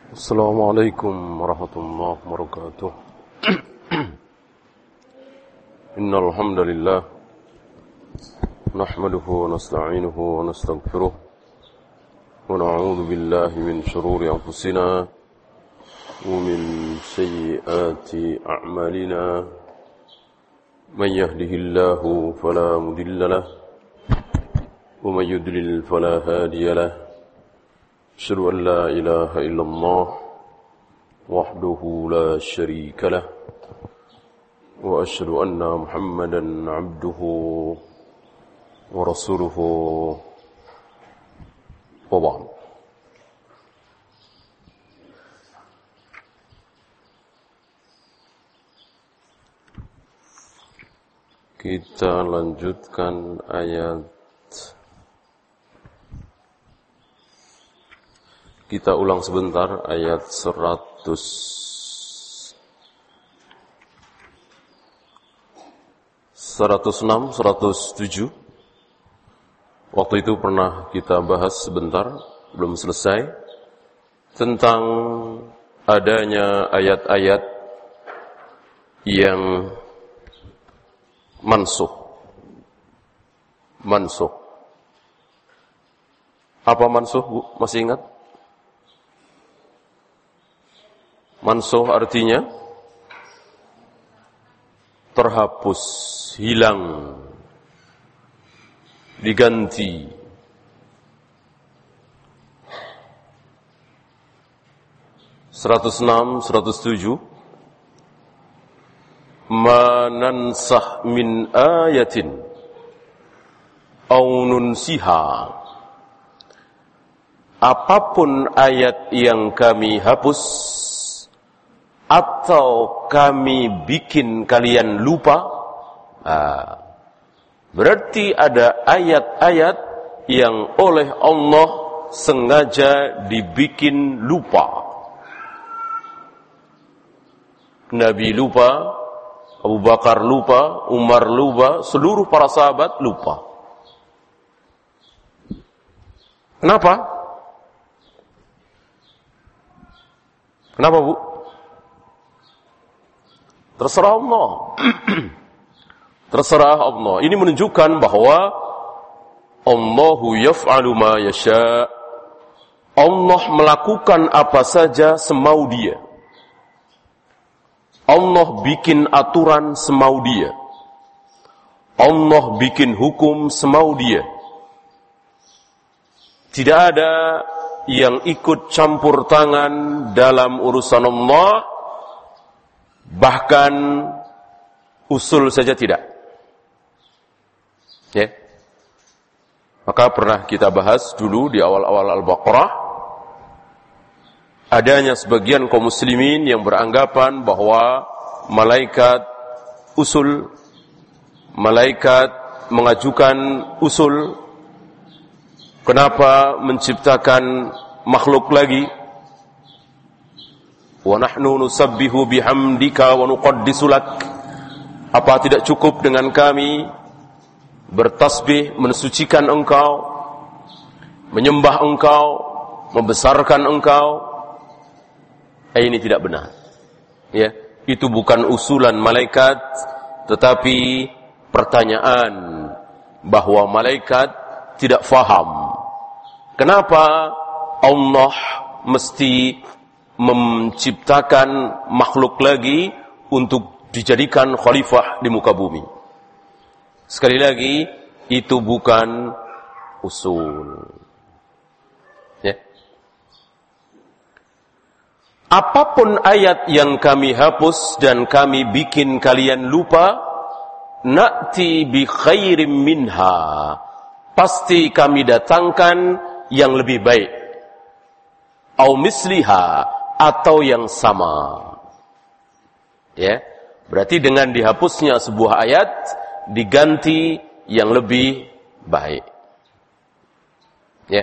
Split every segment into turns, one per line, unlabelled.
Assalamualaikum warahmatullahi wabarakatuh. Innal hamdalillah nahmaduhu wa nasta'inuhu wa nastaghfiruh wa na'udzu billahi min shururi anfusina wa min sayyiati a'malina. Man yahdihillahu fala mudilla lahu wa man yudlil fala hadiya lahu. أشهد أن لا إله إلا الله وحده لا شريك له وأشهد أن محمدا عبده ورسوله وبعد. Kita lanjutkan ayat. Kita ulang sebentar ayat 106, 107. Waktu itu pernah kita bahas sebentar, belum selesai, tentang adanya ayat-ayat yang mansukh. Apa mansukh, Bu? Masih ingat? Mansukh artinya terhapus, hilang, diganti. Seratus 107. Ma nansakh min ayatin aw nunsiha. Apapun ayat yang kami hapus atau kami bikin kalian lupa, berarti ada ayat-ayat yang oleh Allah sengaja dibikin lupa. Nabi lupa, Abu Bakar lupa, Umar lupa, seluruh para sahabat lupa. Kenapa? Kenapa, Bu? Terserah Allah. Terserah Allah. Ini menunjukkan bahwa Allahu yaf'alu ma yasha. Allah melakukan apa saja semau Dia. Allah bikin aturan semau Dia. Allah bikin hukum semau Dia. Tidak ada yang ikut campur tangan dalam urusan Allah. Bahkan usul saja tidak. Ya. Maka pernah kita bahas dulu di awal-awal Al-Baqarah, adanya sebagian kaum muslimin yang beranggapan bahwa malaikat usul, malaikat mengajukan usul, kenapa menciptakan makhluk lagi? Wa nahnu nusabbihu bihamdika wa nuqaddisu lak. Apa tidak cukup dengan kami bertasbih, mensucikan Engkau, menyembah Engkau, membesarkan Engkau? Ini tidak benar. Ya, itu bukan usulan malaikat, tetapi pertanyaan bahwa malaikat tidak faham. Kenapa Allah mesti menciptakan makhluk lagi untuk dijadikan khalifah di muka bumi? Sekali lagi, itu bukan usul. Ya. Apapun ayat yang kami hapus dan kami bikin kalian lupa, na'ti bi khairim minha. Pasti kami datangkan yang lebih baik. Au misliha, atau yang sama. Ya, berarti dengan dihapusnya sebuah ayat diganti yang lebih baik. Ya.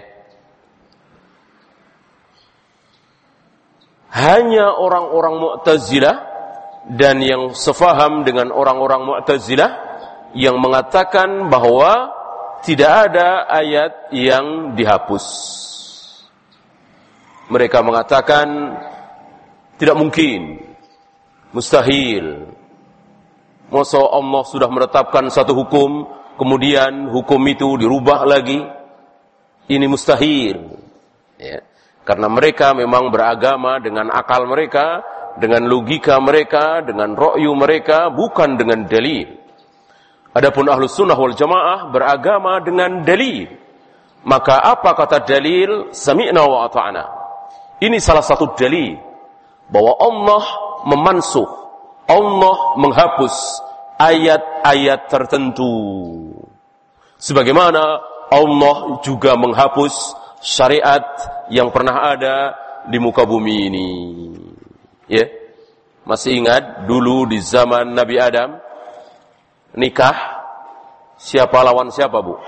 Hanya orang-orang Mu'tazilah dan yang sefaham dengan orang-orang Mu'tazilah yang mengatakan bahwa tidak ada ayat yang dihapus. Mereka mengatakan tidak mungkin, mustahil. Masa Allah sudah menetapkan satu hukum, kemudian hukum itu dirubah lagi? Ini mustahil. Ya. Karena mereka memang beragama dengan akal mereka, dengan logika mereka, dengan ra'yu mereka, bukan dengan dalil. Adapun Ahlus Sunnah wal Jamaah beragama dengan dalil. Maka apa kata dalil? Sami'na wa ata'na. Ini salah satu dalil bahwa Allah memansuh, Allah menghapus ayat-ayat tertentu. Sebagaimana Allah juga menghapus syariat yang pernah ada di muka bumi ini. Ya. Masih ingat dulu di zaman Nabi Adam nikah siapa lawan siapa, Bu?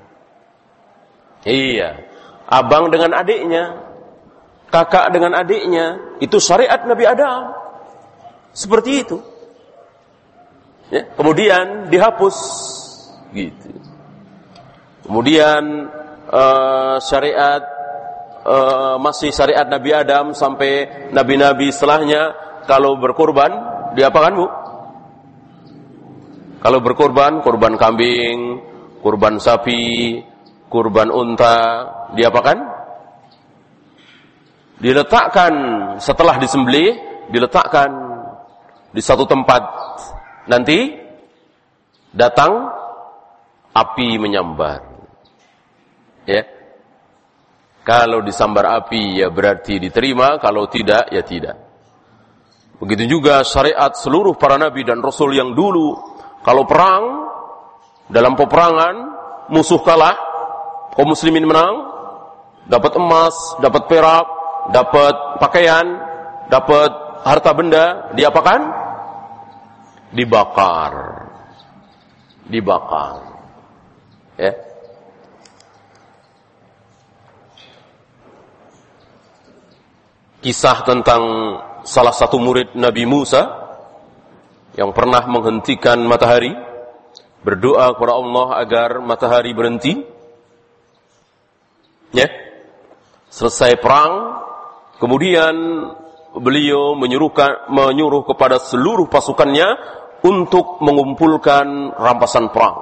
Iya, abang dengan adiknya, kakak dengan adiknya, itu syariat Nabi Adam. Seperti itu. Ya, kemudian dihapus gitu. Kemudian syariat masih syariat Nabi Adam sampai nabi-nabi setelahnya kalau berkorban diapakan, Bu? Kalau berkorban, korban kambing, korban sapi, kurban unta, diapakan? Diletakkan setelah disembelih, diletakkan di satu tempat. Nanti datang api menyambar. Ya. Kalau disambar api ya berarti diterima, kalau tidak ya tidak. Begitu juga syariat seluruh para nabi dan rasul yang dulu. Kalau perang, dalam peperangan musuh kalah, kaum muslimin menang, dapat emas, dapat perak, dapat pakaian, dapat harta benda, diapakan? Dibakar. Dibakar. Ya. Kisah tentang salah satu murid Nabi Musa yang pernah menghentikan matahari, berdoa kepada Allah agar matahari berhenti. Ya. Selesai perang, kemudian beliau menyuruh kepada seluruh pasukannya untuk mengumpulkan rampasan perang.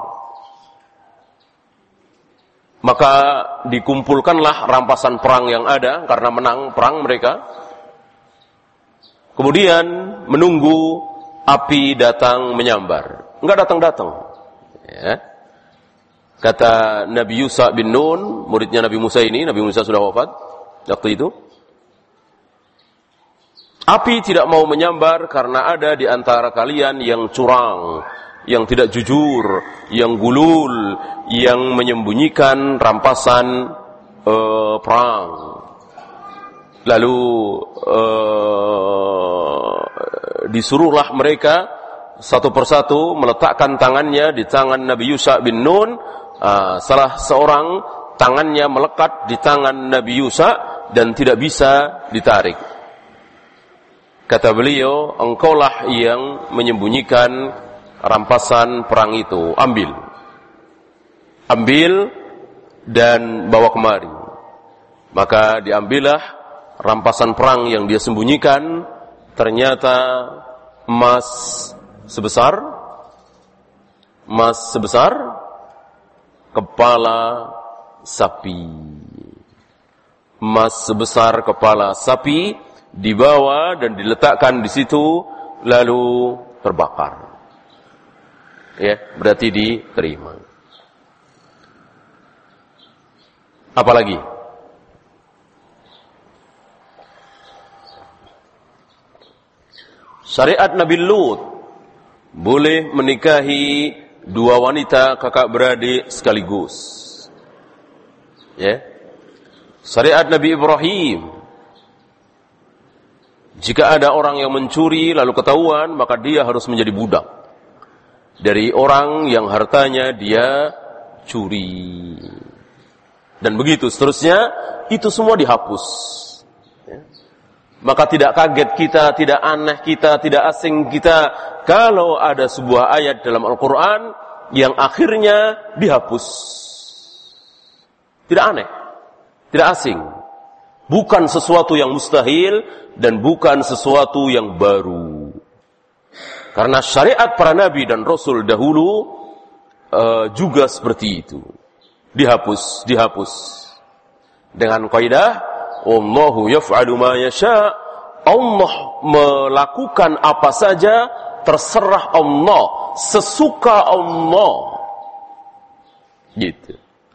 Maka dikumpulkanlah rampasan perang yang ada karena menang perang mereka. Kemudian menunggu api datang menyambar. Enggak datang-datang. Ya. Kata Nabi Yusha bin Nun, muridnya Nabi Musa ini, Nabi Musa sudah wafat waktu itu. Api tidak mau menyambar karena ada di antara kalian yang curang, yang tidak jujur, yang gulul, yang menyembunyikan rampasan perang. Lalu disuruhlah mereka satu persatu meletakkan tangannya di tangan Nabi Yusha bin Nun. Salah seorang tangannya melekat di tangan Nabi Yusha dan tidak bisa ditarik. Kata beliau, engkaulah yang menyembunyikan rampasan perang itu. Ambil dan bawa kemari. Maka diambillah rampasan perang yang dia sembunyikan. Ternyata emas sebesar kepala sapi. Emas sebesar kepala sapi dibawa dan diletakkan di situ, lalu terbakar. Ya, berarti diterima. Apalagi? Syariat Nabi Lut boleh menikahi dua wanita kakak beradik sekaligus. Ya. Syariat Nabi Ibrahim, jika ada orang yang mencuri lalu ketahuan, maka dia harus menjadi budak dari orang yang hartanya dia curi. Dan begitu seterusnya, itu semua dihapus. Ya. Maka tidak kaget kita, tidak aneh kita, tidak asing kita kalau ada sebuah ayat dalam Al-Quran yang akhirnya dihapus. Tidak aneh, tidak asing. Bukan sesuatu yang mustahil dan bukan sesuatu yang baru. Karena syariat para nabi dan rasul dahulu juga seperti itu. Dihapus. Dengan kaidah Allahu yaf'alu ma yasha. Allah melakukan apa saja terserah Allah, sesuka Allah. Gitu.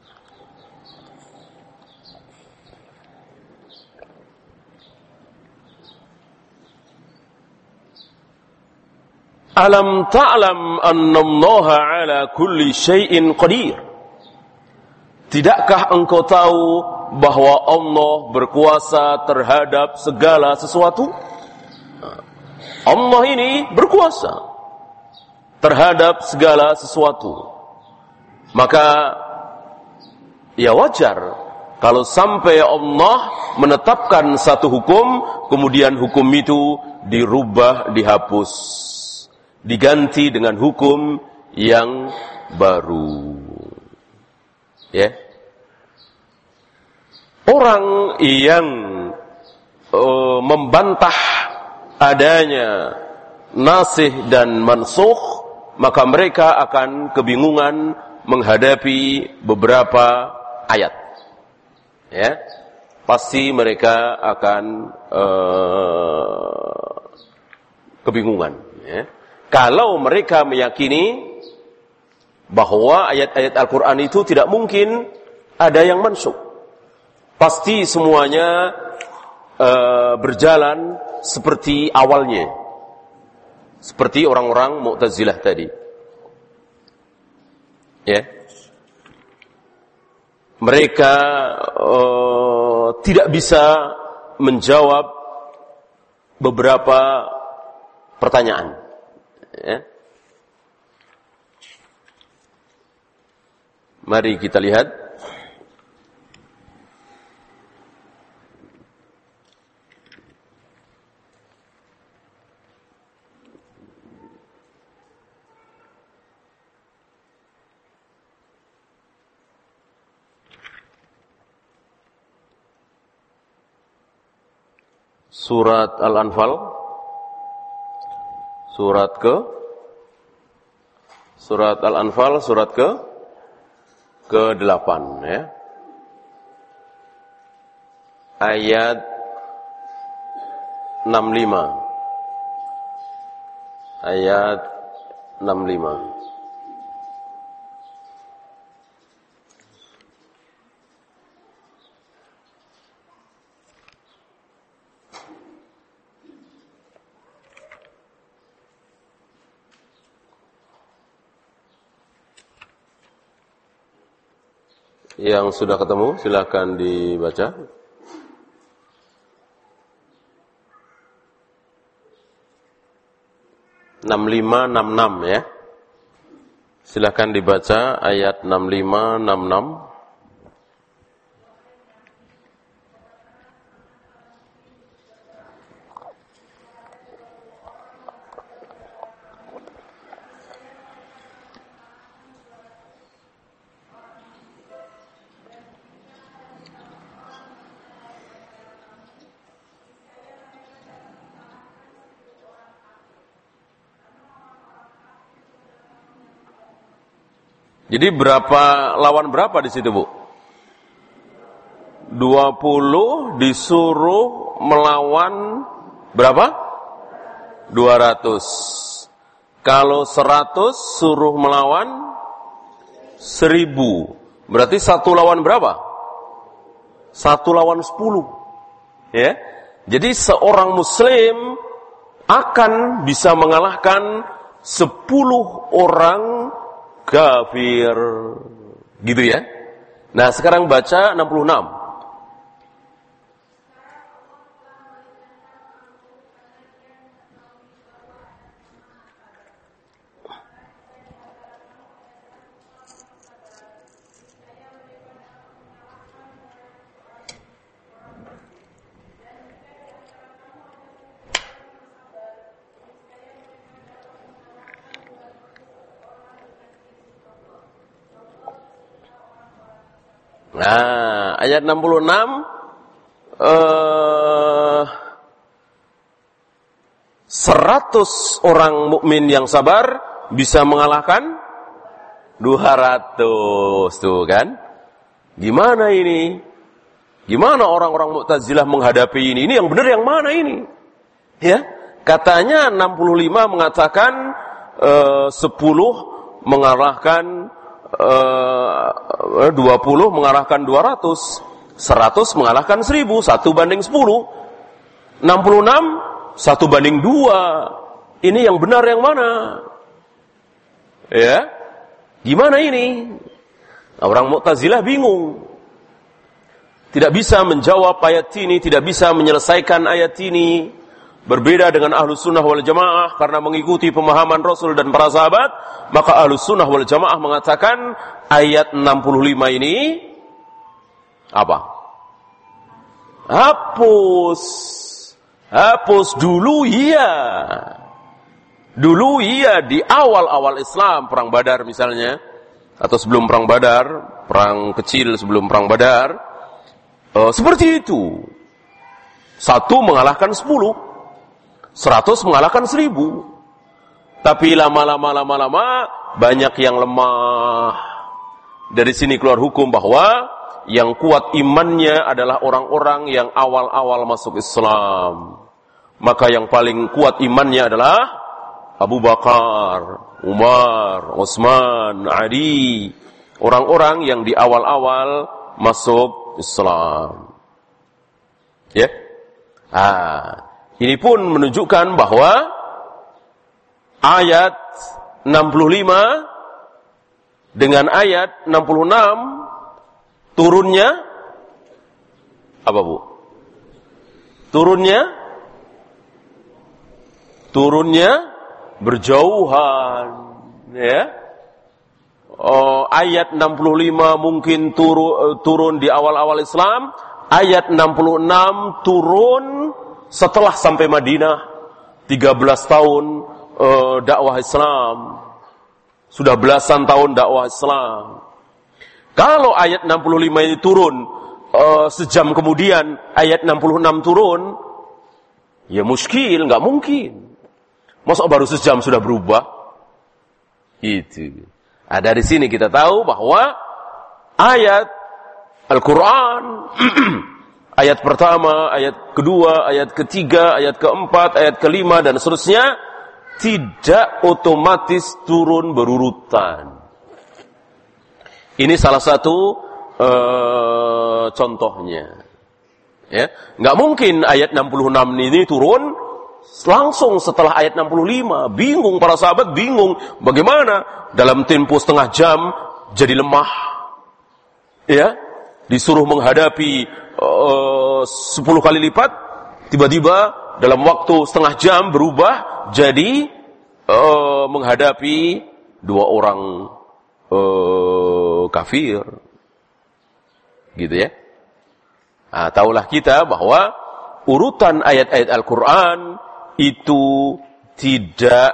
Alam ta'lam annallaha ala kulli syai'in qadir. Tidakkah engkau tahu bahwa Allah berkuasa terhadap segala sesuatu? Allah ini berkuasa terhadap segala sesuatu. Maka ya wajar kalau sampai Allah menetapkan satu hukum, kemudian hukum itu dirubah, dihapus, diganti dengan hukum yang baru. Ya. Orang yang membantah adanya nasikh dan mansukh, maka mereka akan kebingungan menghadapi beberapa ayat. Ya. Pasti mereka akan kebingungan, ya. Kalau mereka meyakini bahwa ayat-ayat Al-Quran itu tidak mungkin ada yang mansukh, pasti semuanya berjalan seperti awalnya, seperti orang-orang Mu'tazilah tadi. Ya, mereka tidak bisa menjawab beberapa pertanyaan. Ya. Mari kita lihat surat Al-Anfal, surat Al-Anfal, surat ke-8, ya. Ayat 65. Ayat 65. Yang sudah ketemu, silakan dibaca. Enam lima enam enam, ya. Silakan dibaca ayat 6566. Jadi lawan berapa di situ, Bu? 20 disuruh melawan berapa? 200. Kalau 100 suruh melawan 1000. Berarti 1 lawan berapa? 1 lawan 10. Ya. Jadi seorang muslim akan bisa mengalahkan 10 orang kafir, gitu ya. Nah, sekarang baca 66. Nah, ayat 66 100 orang mukmin yang sabar bisa mengalahkan 200, tuh kan? Gimana ini? Gimana orang-orang Mu'tazilah menghadapi ini? Ini yang benar yang mana ini? Ya, katanya 65 mengatakan 10 mengalahkan 20 mengalahkan 200, 100 mengalahkan 1000, 1:10. 66 1:2. Ini yang benar yang mana? Ya, gimana ini? Nah, orang Mu'tazilah bingung. Tidak bisa menjawab ayat ini, tidak bisa menyelesaikan ayat ini. Berbeda dengan Ahlus Sunnah wal Jamaah karena mengikuti pemahaman Rasul dan para sahabat, maka Ahlus Sunnah wal Jamaah mengatakan ayat 65 ini apa? Hapus. Hapus dulu iya. Dulu iya di awal-awal Islam, perang Badar misalnya, atau sebelum perang Badar, perang kecil sebelum perang Badar. Seperti itu. 1 mengalahkan 10, 100 mengalahkan 1000. Tapi lama-lama banyak yang lemah. Dari sini keluar hukum bahwa yang kuat imannya adalah orang-orang yang awal-awal masuk Islam. Maka yang paling kuat imannya adalah Abu Bakar, Umar, Utsman, Ali. Orang-orang yang di awal-awal masuk Islam. Ya. Ini pun menunjukkan bahwa ayat 65 dengan ayat 66 turunnya apa, Bu? Turunnya berjauhan, ya. Ayat 65 mungkin turun di awal-awal Islam, ayat 66 turun setelah sampai Madinah, 13 tahun dakwah Islam. Sudah belasan tahun dakwah Islam. Kalau ayat 65 ini turun sejam kemudian ayat 66 turun, ya muskil, nggak mungkin. Masa baru sejam sudah berubah? Itu. Dari sini kita tahu bahwa ayat Al-Quran, ayat pertama, ayat kedua, ayat ketiga, ayat keempat, ayat kelima, dan seterusnya, tidak otomatis turun berurutan. Ini salah satu contohnya. Ya, nggak mungkin ayat 66 ini turun langsung setelah ayat 65. Bingung para sahabat, bingung bagaimana dalam tempo setengah jam jadi lemah. Ya, disuruh menghadapi 10 kali lipat, tiba-tiba dalam waktu setengah jam berubah jadi menghadapi 2 orang kafir. Gitu ya. Taulah kita bahwa urutan ayat-ayat Al-Quran itu tidak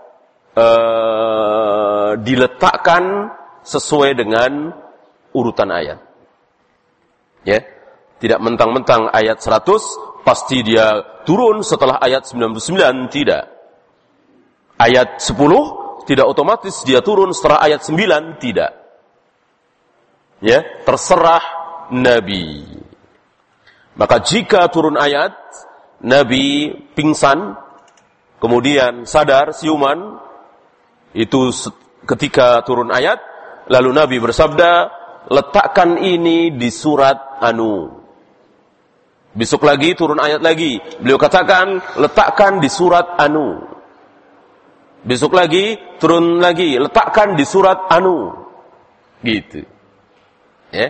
diletakkan sesuai dengan urutan ayat. Ya, tidak mentang-mentang ayat 100 pasti dia turun setelah ayat 99, tidak. Ayat 10 tidak otomatis dia turun setelah ayat 9, tidak. Ya, terserah Nabi. Maka jika turun ayat, Nabi pingsan, kemudian sadar, siuman, itu ketika turun ayat, lalu Nabi bersabda, letakkan ini di surat Anu. Besok lagi turun ayat lagi, beliau katakan, letakkan di surat Anu. Besok lagi turun lagi, letakkan di surat Anu. Gitu. Ya.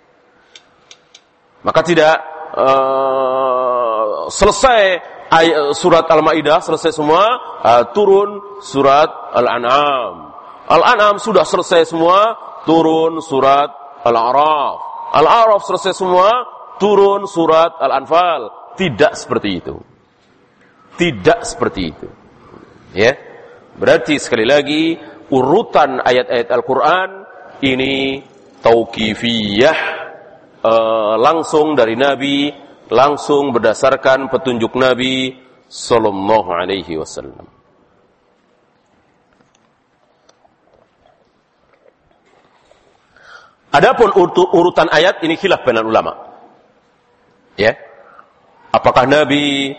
Maka tidak selesai surat Al-Maidah, selesai semua, turun surat Al-An'am. Al-An'am sudah selesai semua, turun surat Al-A'raf. Al-A'raf selesai semua, turun surat Al-Anfal. Tidak seperti itu. Tidak seperti itu. Ya. Berarti sekali lagi urutan ayat-ayat Al-Quran ini tauqifiyah, langsung dari Nabi langsung berdasarkan petunjuk Nabi sallallahu alaihi wasallam. Adapun urutan ayat ini khilaf bainal ulama. Ya. Apakah Nabi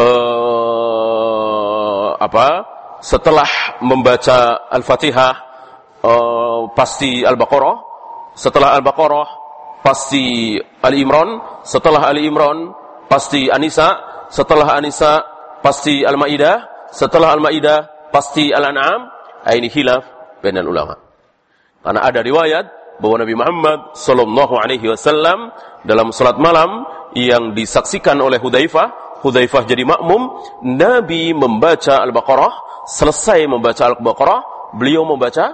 setelah membaca Al-Fatihah pasti Al-Baqarah, setelah Al-Baqarah pasti Ali Imran, setelah Ali Imran pasti An-Nisa, setelah An-Nisa pasti Al-Maidah, setelah Al-Maidah pasti Al-An'am. Ini khilaf bainal ulama. Karena ada riwayat bahwa Nabi Muhammad sallallahu alaihi wasallam dalam salat malam yang disaksikan oleh Hudzaifah jadi makmum, Nabi membaca Al-Baqarah, selesai membaca Al-Baqarah, beliau membaca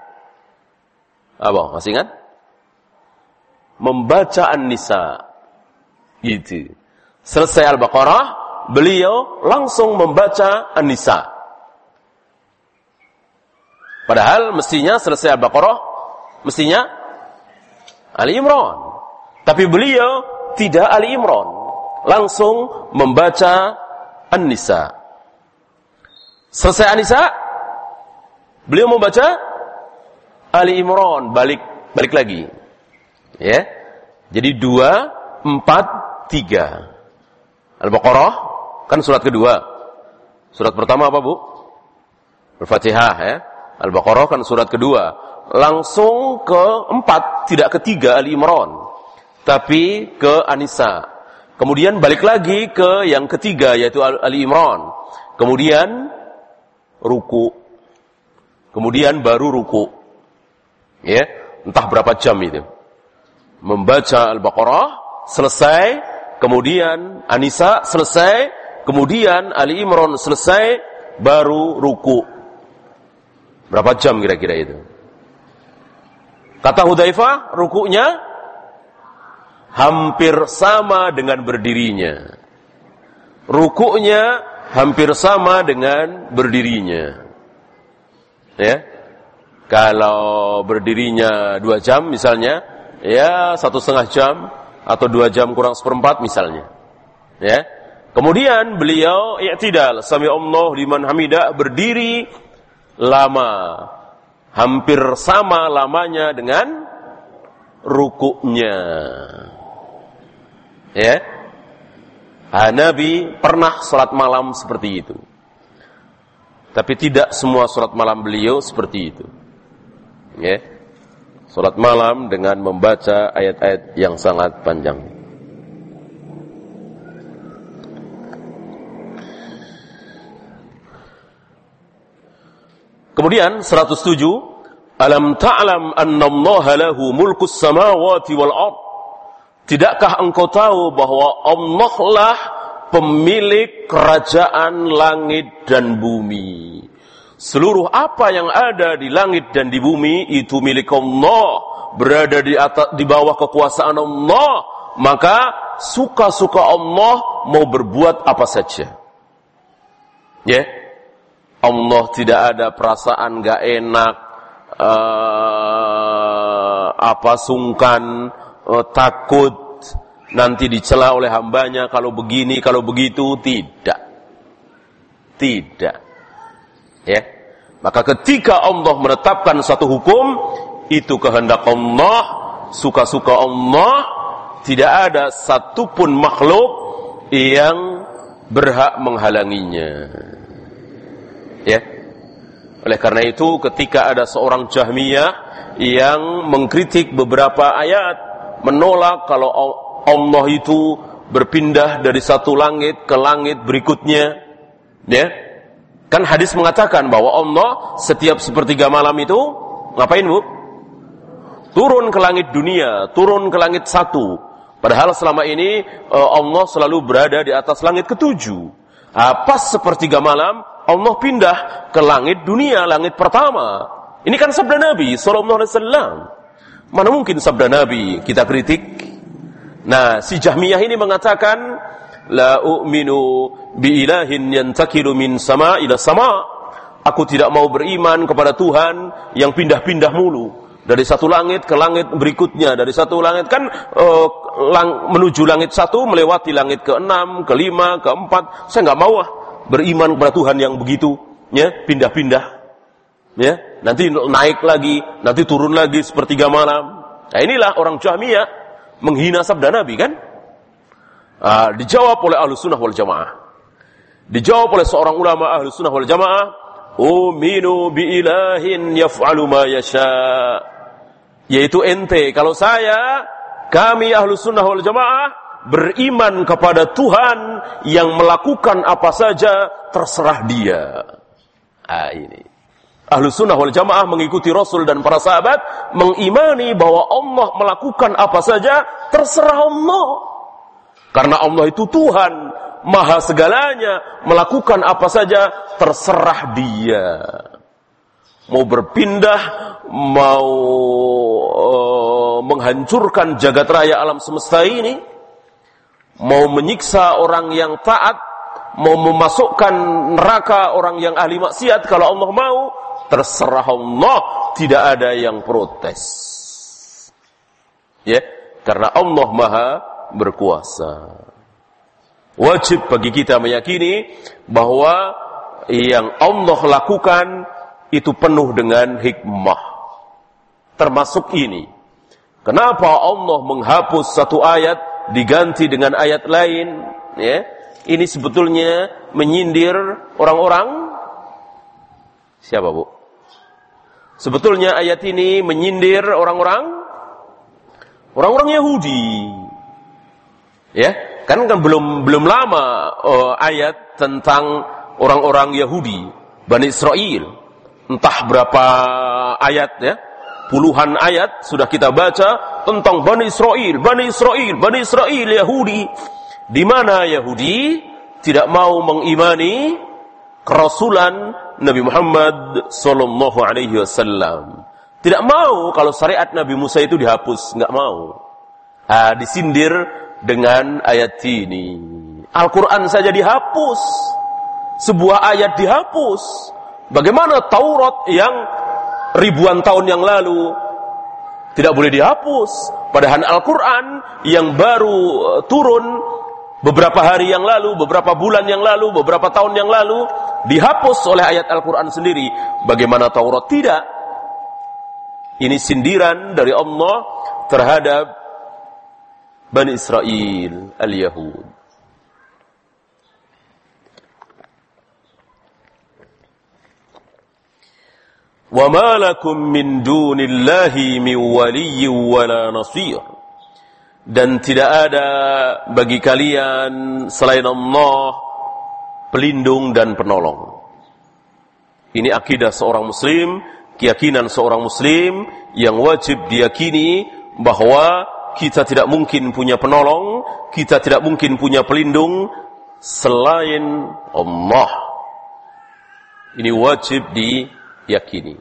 apa? Masih ingat? Membaca An-Nisa. Gitu. Selesai Al-Baqarah, beliau langsung membaca An-Nisa. Padahal mestinya selesai Al-Baqarah mestinya Ali Imran. Tapi beliau tidak Ali Imran, langsung membaca An-Nisa. Selesai An-Nisa, beliau membaca Ali Imran, balik lagi. Ya. Jadi 2, 4, 3. Al-Baqarah kan surat kedua. Surat pertama apa, Bu? Al-Fatihah, ya. Al-Baqarah kan surat kedua. Langsung ke 4, tidak ke 3 Ali Imran, tapi ke An-Nisa. Kemudian balik lagi ke yang ketiga, yaitu Ali Imran. Kemudian ruku. Kemudian baru ruku. Ya, entah berapa jam itu. Membaca Al-Baqarah, selesai. Kemudian An-Nisa, selesai. Kemudian Ali Imran, selesai. Baru ruku. Berapa jam kira-kira itu? Kata Hudzaifah, rukunya hampir sama dengan berdirinya. Rukunya hampir sama dengan berdirinya. Ya. Kalau berdirinya 2 jam misalnya, ya 1,5 jam atau 2 jam kurang 1/4 misalnya. Ya. Kemudian beliau i'tidal, sami Allahu liman hamidah, berdiri lama. Hampir sama lamanya dengan rukuknya. Ya. Nabi pernah salat malam seperti itu. Tapi tidak semua salat malam beliau seperti itu. Ya. Salat malam dengan membaca ayat-ayat yang sangat panjang. Kemudian 107, alam ta'lam anna Allah lahu mulkus samawati wal ard. Tidakkah engkau tahu bahwa Allah lah pemilik kerajaan langit dan bumi? Seluruh apa yang ada di langit dan di bumi itu milik Allah, berada di bawah kekuasaan Allah. Maka suka-suka Allah mau berbuat apa saja. Ya. Allah tidak ada perasaan gak enak, sungkan, takut, nanti dicela oleh hambanya kalau begini, kalau begitu. Tidak. Ya. Maka ketika Allah menetapkan satu hukum, itu kehendak Allah, suka-suka Allah, tidak ada satupun makhluk yang berhak menghalanginya. Ya. Oleh karena itu ketika ada seorang Jahmiyah yang mengkritik beberapa ayat, menolak kalau Allah itu berpindah dari satu langit ke langit berikutnya, ya. Kan hadis mengatakan bahwa Allah setiap sepertiga malam itu ngapain, Bu? Turun ke langit dunia, turun ke langit satu. Padahal selama ini Allah selalu berada di atas langit ketujuh. Pas sepertiga malam Allah pindah ke langit dunia, langit pertama. Ini kan sabda Nabi sallallahu alaihi wasallam. Mana mungkin sabda Nabi kita kritik? Nah, si Jahmiyah ini mengatakan la u'minu bi ilahin yantakilu min sama ila sama. Aku tidak mau beriman kepada Tuhan yang pindah-pindah mulu. Dari satu langit ke langit berikutnya, dari satu langit kan menuju langit satu, melewati langit ke-6, ke-5, ke-4. Saya nggak mau beriman kepada Tuhan yang begitu, ya, pindah-pindah, ya. Nanti naik lagi, nanti turun lagi sepertiga malam. Nah, inilah orang Jahmiyah menghina sabda Nabi kan? Dijawab oleh Ahlussunnah wal Jamaah. Dijawab oleh seorang ulama Ahlussunnah wal Jamaah, "Uminu bi ilahin yaf'alu ma yasha." Yaitu ente, kalau kami Ahlussunnah wal Jamaah beriman kepada Tuhan yang melakukan apa saja terserah Dia. Ini Ahlussunnah wal Jamaah mengikuti Rasul dan para sahabat, mengimani bahwa Allah melakukan apa saja terserah Allah. Karena Allah itu Tuhan, Maha segalanya, melakukan apa saja terserah Dia. Mau berpindah, mau menghancurkan jagat raya alam semesta ini, mau menyiksa orang yang taat, mau memasukkan neraka orang yang ahli maksiat, kalau Allah mau, terserah Allah, tidak ada yang protes. Ya, karena Allah Maha berkuasa. Wajib bagi kita meyakini bahwa yang Allah lakukan itu penuh dengan hikmah. Termasuk ini. Kenapa Allah menghapus satu ayat diganti dengan ayat lain? Ya, ini sebetulnya menyindir orang-orang. Siapa, Bu? Sebetulnya ayat ini menyindir orang-orang Yahudi. Ya, kan belum lama ayat tentang orang-orang Yahudi, Bani Israel. Entah berapa ayat, ya, puluhan ayat sudah kita baca tentang Bani Israel, Yahudi. Di mana Yahudi tidak mau mengimani kerasulan Nabi Muhammad sallallahu alaihi wasallam. Tidak mau kalau syariat Nabi Musa itu dihapus, enggak mau. Disindir dengan ayat ini. Al-Qur'an saja dihapus. Sebuah ayat dihapus. Bagaimana Taurat yang ribuan tahun yang lalu tidak boleh dihapus? Padahal Al-Quran yang baru turun beberapa hari yang lalu, beberapa bulan yang lalu, beberapa tahun yang lalu, dihapus oleh ayat Al-Quran sendiri. Bagaimana Taurat tidak? Ini sindiran dari Allah terhadap Bani Israel, Al-Yahud. وَمَا لَكُمْ مِنْ دُونِ اللَّهِ مِنْ وَلِيٍّ وَلَا نَصِيرٍ. Dan tidak ada bagi kalian selain Allah pelindung dan penolong. Ini akidah seorang muslim, keyakinan seorang muslim yang wajib diyakini bahwa kita tidak mungkin punya penolong, kita tidak mungkin punya pelindung selain Allah. Ini wajib diyakini.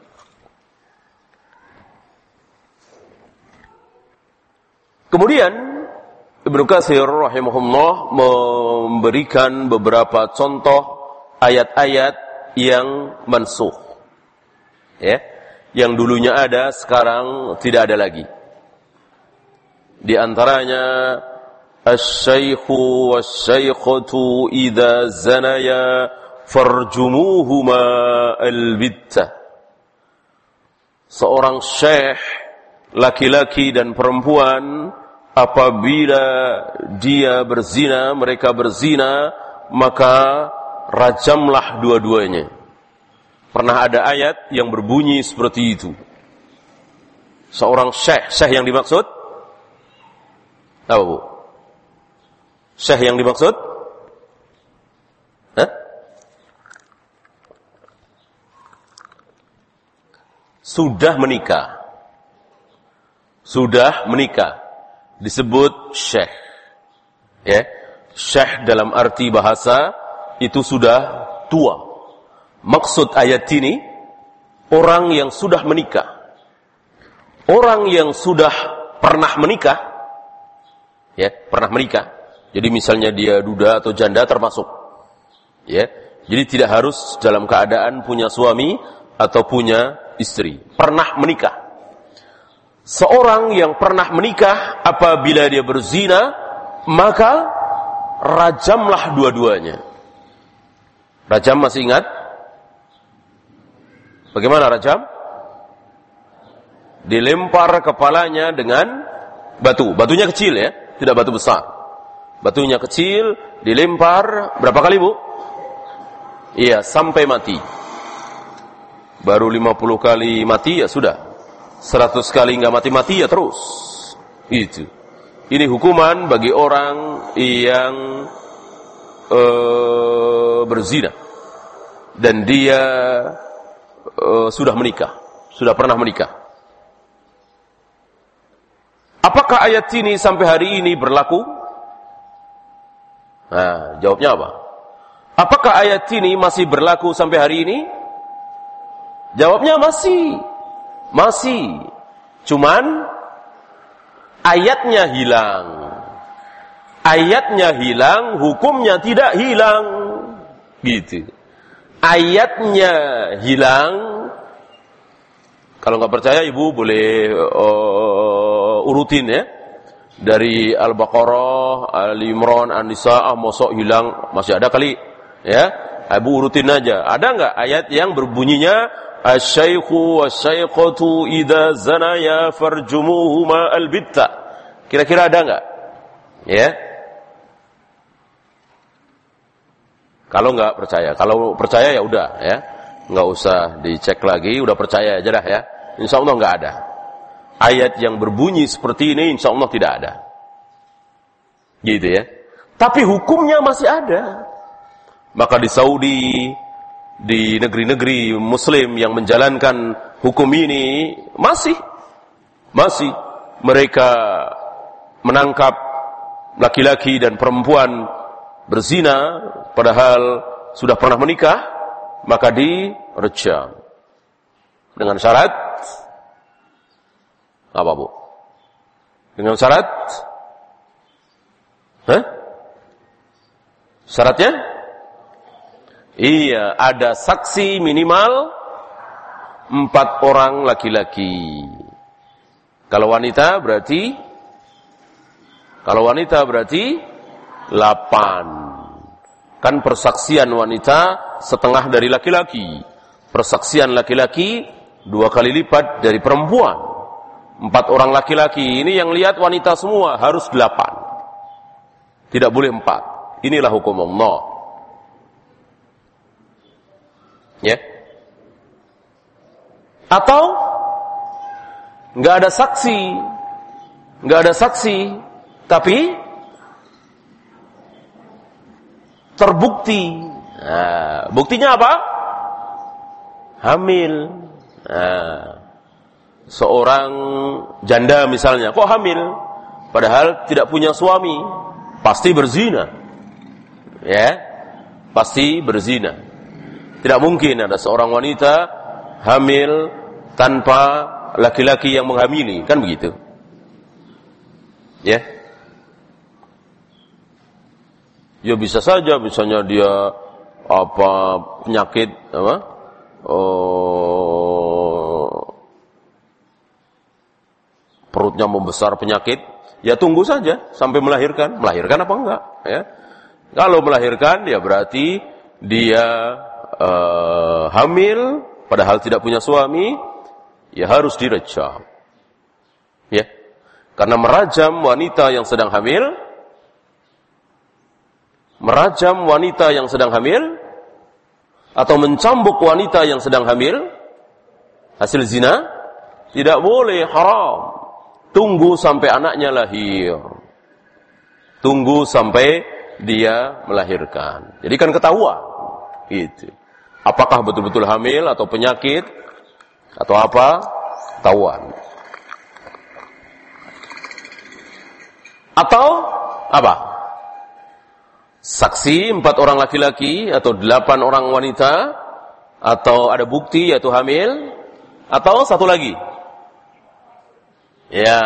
Kemudian Ibnu Katsir rahimahullah memberikan beberapa contoh ayat-ayat yang mansukh. Ya, yang dulunya ada sekarang tidak ada lagi. Di antaranya asy-syaikhu wasy-syaikhatu idza zanaya farjumuhuma al-bittah. Seorang syekh laki-laki dan perempuan apabila dia berzina, mereka berzina, maka rajamlah dua-duanya. Pernah ada ayat yang berbunyi seperti itu. Seorang syekh yang dimaksud apa, Bu? Syekh yang dimaksud? Sudah menikah. Disebut syekh. Ya, syekh dalam arti bahasa itu sudah tua. Maksud ayat ini orang yang sudah menikah. Orang yang sudah pernah menikah, ya, pernah menikah. Jadi misalnya dia duda atau janda termasuk. Ya, jadi tidak harus dalam keadaan punya suami atau punya istri. Pernah menikah. seorang yang pernah menikah apabila dia berzina, maka rajamlah dua-duanya. Rajam masih ingat? Bagaimana rajam? Dilempar kepalanya dengan batu. Batunya kecil ya, tidak batu besar. Batunya kecil, dilempar berapa kali, Bu? Iya, sampai mati. Baru 50 kali mati ya sudah. 100 kali enggak mati-mati ya terus. Itu. Ini hukuman bagi orang yang berzina. Dan dia sudah menikah, sudah pernah menikah. Apakah ayat ini sampai hari ini berlaku? Nah, jawabnya apa? Apakah ayat ini masih berlaku sampai hari ini? Jawabnya masih. Masih. Cuman ayatnya hilang. Ayatnya hilang, hukumnya tidak hilang. Gitu. Ayatnya hilang. Kalau nggak percaya, Ibu boleh urutin ya. Dari Al-Baqarah, Al-Imran, An-Nisa, mosok hilang, masih ada kali. Ya, Ibu urutin aja. Ada nggak ayat yang berbunyinya asy-syaikhu wasy-syaiqatu idza zanaya farjumuhuma al-bitta? Kira-kira ada nggak? Ya. Kalau nggak percaya, kalau percaya ya udah ya, nggak usah dicek lagi, udah percaya aja dah ya. Insya Allah nggak ada. Ayat yang berbunyi seperti ini insya Allah tidak ada. Gitu ya. Tapi hukumnya masih ada. Maka di Saudi, di negeri-negeri Muslim yang menjalankan hukum ini, masih mereka menangkap laki-laki dan perempuan berzina, padahal sudah pernah menikah, maka direjam. Dengan syarat apa, Bu? Dengan syarat? Syaratnya? Iya, ada saksi minimal 4 orang laki-laki. Kalau wanita berarti 8. Kan persaksian wanita setengah dari laki-laki. Persaksian laki-laki 2 kali lipat dari perempuan. 4 orang laki-laki, ini yang lihat wanita semua, harus 8. Tidak boleh 4. Inilah hukum Allah. Ya. Atau nggak ada saksi, tapi terbukti. Nah, buktinya apa? Hamil. Nah, seorang janda misalnya, kok hamil? Padahal tidak punya suami, pasti berzina. Ya, pasti berzina. Tidak mungkin ada seorang wanita hamil tanpa laki-laki yang menghamili, kan begitu? Ya. Ya bisa saja, misalnya dia penyakit perutnya membesar penyakit, ya tunggu saja sampai melahirkan apa enggak ya. Kalau melahirkan ya berarti dia hamil padahal tidak punya suami, ya harus direjam. Ya. Karena merajam wanita yang sedang hamil, atau mencambuk wanita yang sedang hamil hasil zina tidak boleh, haram. Tunggu sampai anaknya lahir. Tunggu sampai dia melahirkan. Jadi kan ketahuan. Gitu. Apakah betul-betul hamil atau penyakit atau apa? Ketahuan. Atau apa? Saksi 4 orang laki-laki atau 8 orang wanita, atau ada bukti yaitu hamil, atau satu lagi. Ya,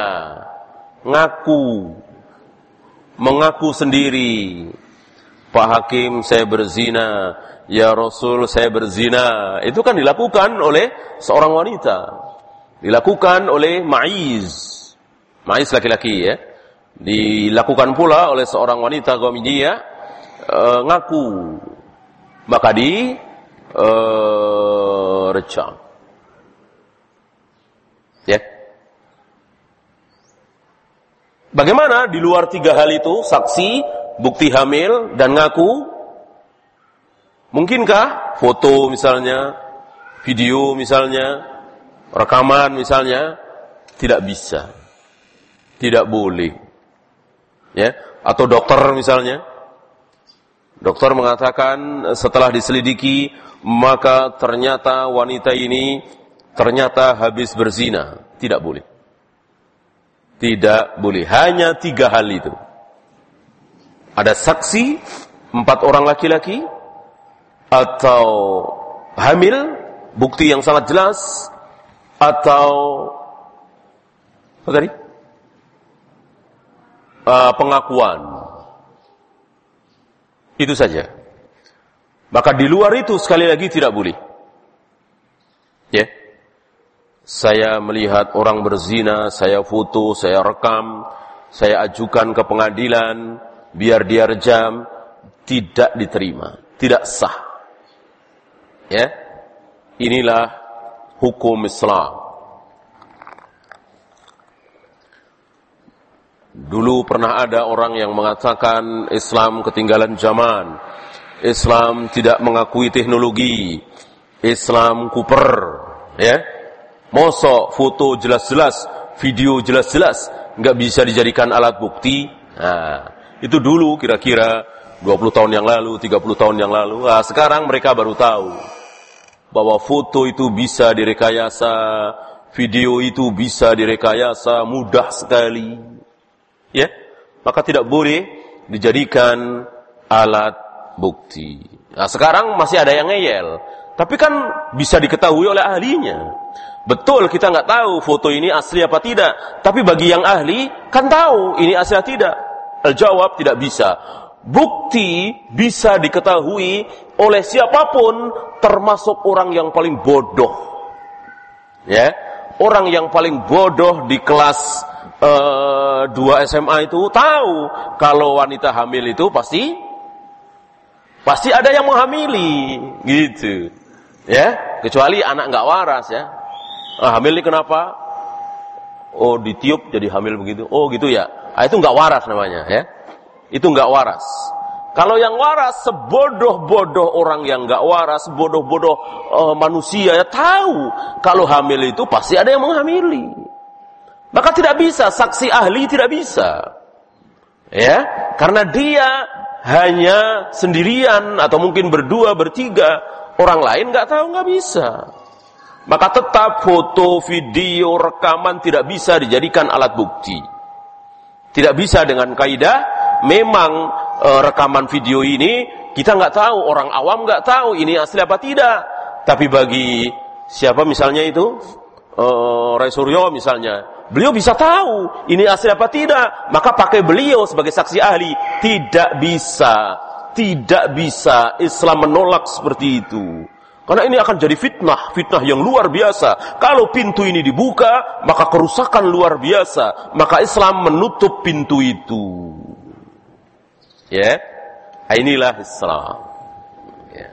mengaku sendiri. Pak Hakim, saya berzina. Ya Rasul, saya berzina. Itu kan dilakukan oleh seorang wanita. Dilakukan oleh Ma'iz laki-laki ya. Dilakukan pula oleh seorang wanita Ghamidiyah ngaku, maka rejam. Ya. Bagaimana di luar 3 hal itu, saksi, bukti hamil, dan ngaku? Mungkinkah foto misalnya, video misalnya, rekaman misalnya? Tidak bisa. Tidak boleh. Ya, atau dokter misalnya. Dokter mengatakan setelah diselidiki, maka ternyata wanita ini ternyata habis berzina. Tidak boleh. Tidak boleh. Hanya 3 hal itu. Ada saksi, 4 orang laki-laki, atau hamil, bukti yang sangat jelas, atau apa tadi? Pengakuan. Itu saja. Maka di luar itu sekali lagi tidak boleh. Ya. Saya melihat orang berzina, saya foto, saya rekam, saya ajukan ke pengadilan biar dia rejam, tidak diterima, tidak sah. Ya. Inilah hukum Islam. Dulu pernah ada orang yang mengatakan Islam ketinggalan zaman, Islam tidak mengakui teknologi, Islam kuper, ya. Mosok foto jelas-jelas, video jelas-jelas nggak bisa dijadikan alat bukti. Nah, itu dulu kira-kira 20 tahun yang lalu, 30 tahun yang lalu. Nah, sekarang mereka baru tahu bahwa foto itu bisa direkayasa, video itu bisa direkayasa, mudah sekali. Ya, maka tidak boleh dijadikan alat bukti. Nah, sekarang masih ada yang ngeyel, tapi kan bisa diketahui oleh ahlinya. Betul, kita nggak tahu foto ini asli apa tidak, tapi bagi yang ahli kan tahu ini asli atau tidak. Al-jawab, tidak bisa. Bukti bisa diketahui oleh siapapun, termasuk orang yang paling bodoh. Ya, orang yang paling bodoh di kelas 2 SMA itu tahu kalau wanita hamil itu pasti ada yang menghamili, gitu. Ya, kecuali anak nggak waras ya. Hamil ini kenapa? Oh, ditiup jadi hamil begitu. Oh, gitu ya. Itu nggak waras namanya ya. Itu nggak waras. Kalau yang waras, sebodoh-bodoh orang yang nggak waras, bodoh-bodoh manusia ya tahu kalau hamil itu pasti ada yang menghamili. Maka tidak bisa, saksi ahli tidak bisa. Ya, karena dia hanya sendirian atau mungkin berdua, bertiga, orang lain nggak tahu, nggak bisa. Maka tetap foto, video, rekaman tidak bisa dijadikan alat bukti. Tidak bisa dengan kaidah, memang rekaman video ini kita nggak tahu, orang awam nggak tahu ini asli apa tidak. Tapi bagi siapa misalnya itu, Ray Suryo misalnya, beliau bisa tahu ini asli apa tidak, maka pakai beliau sebagai saksi ahli. Tidak bisa Islam menolak seperti itu. Karena ini akan jadi fitnah yang luar biasa. Kalau pintu ini dibuka, maka kerusakan luar biasa. Maka Islam menutup pintu itu. Ya, inilah Islam. Ya.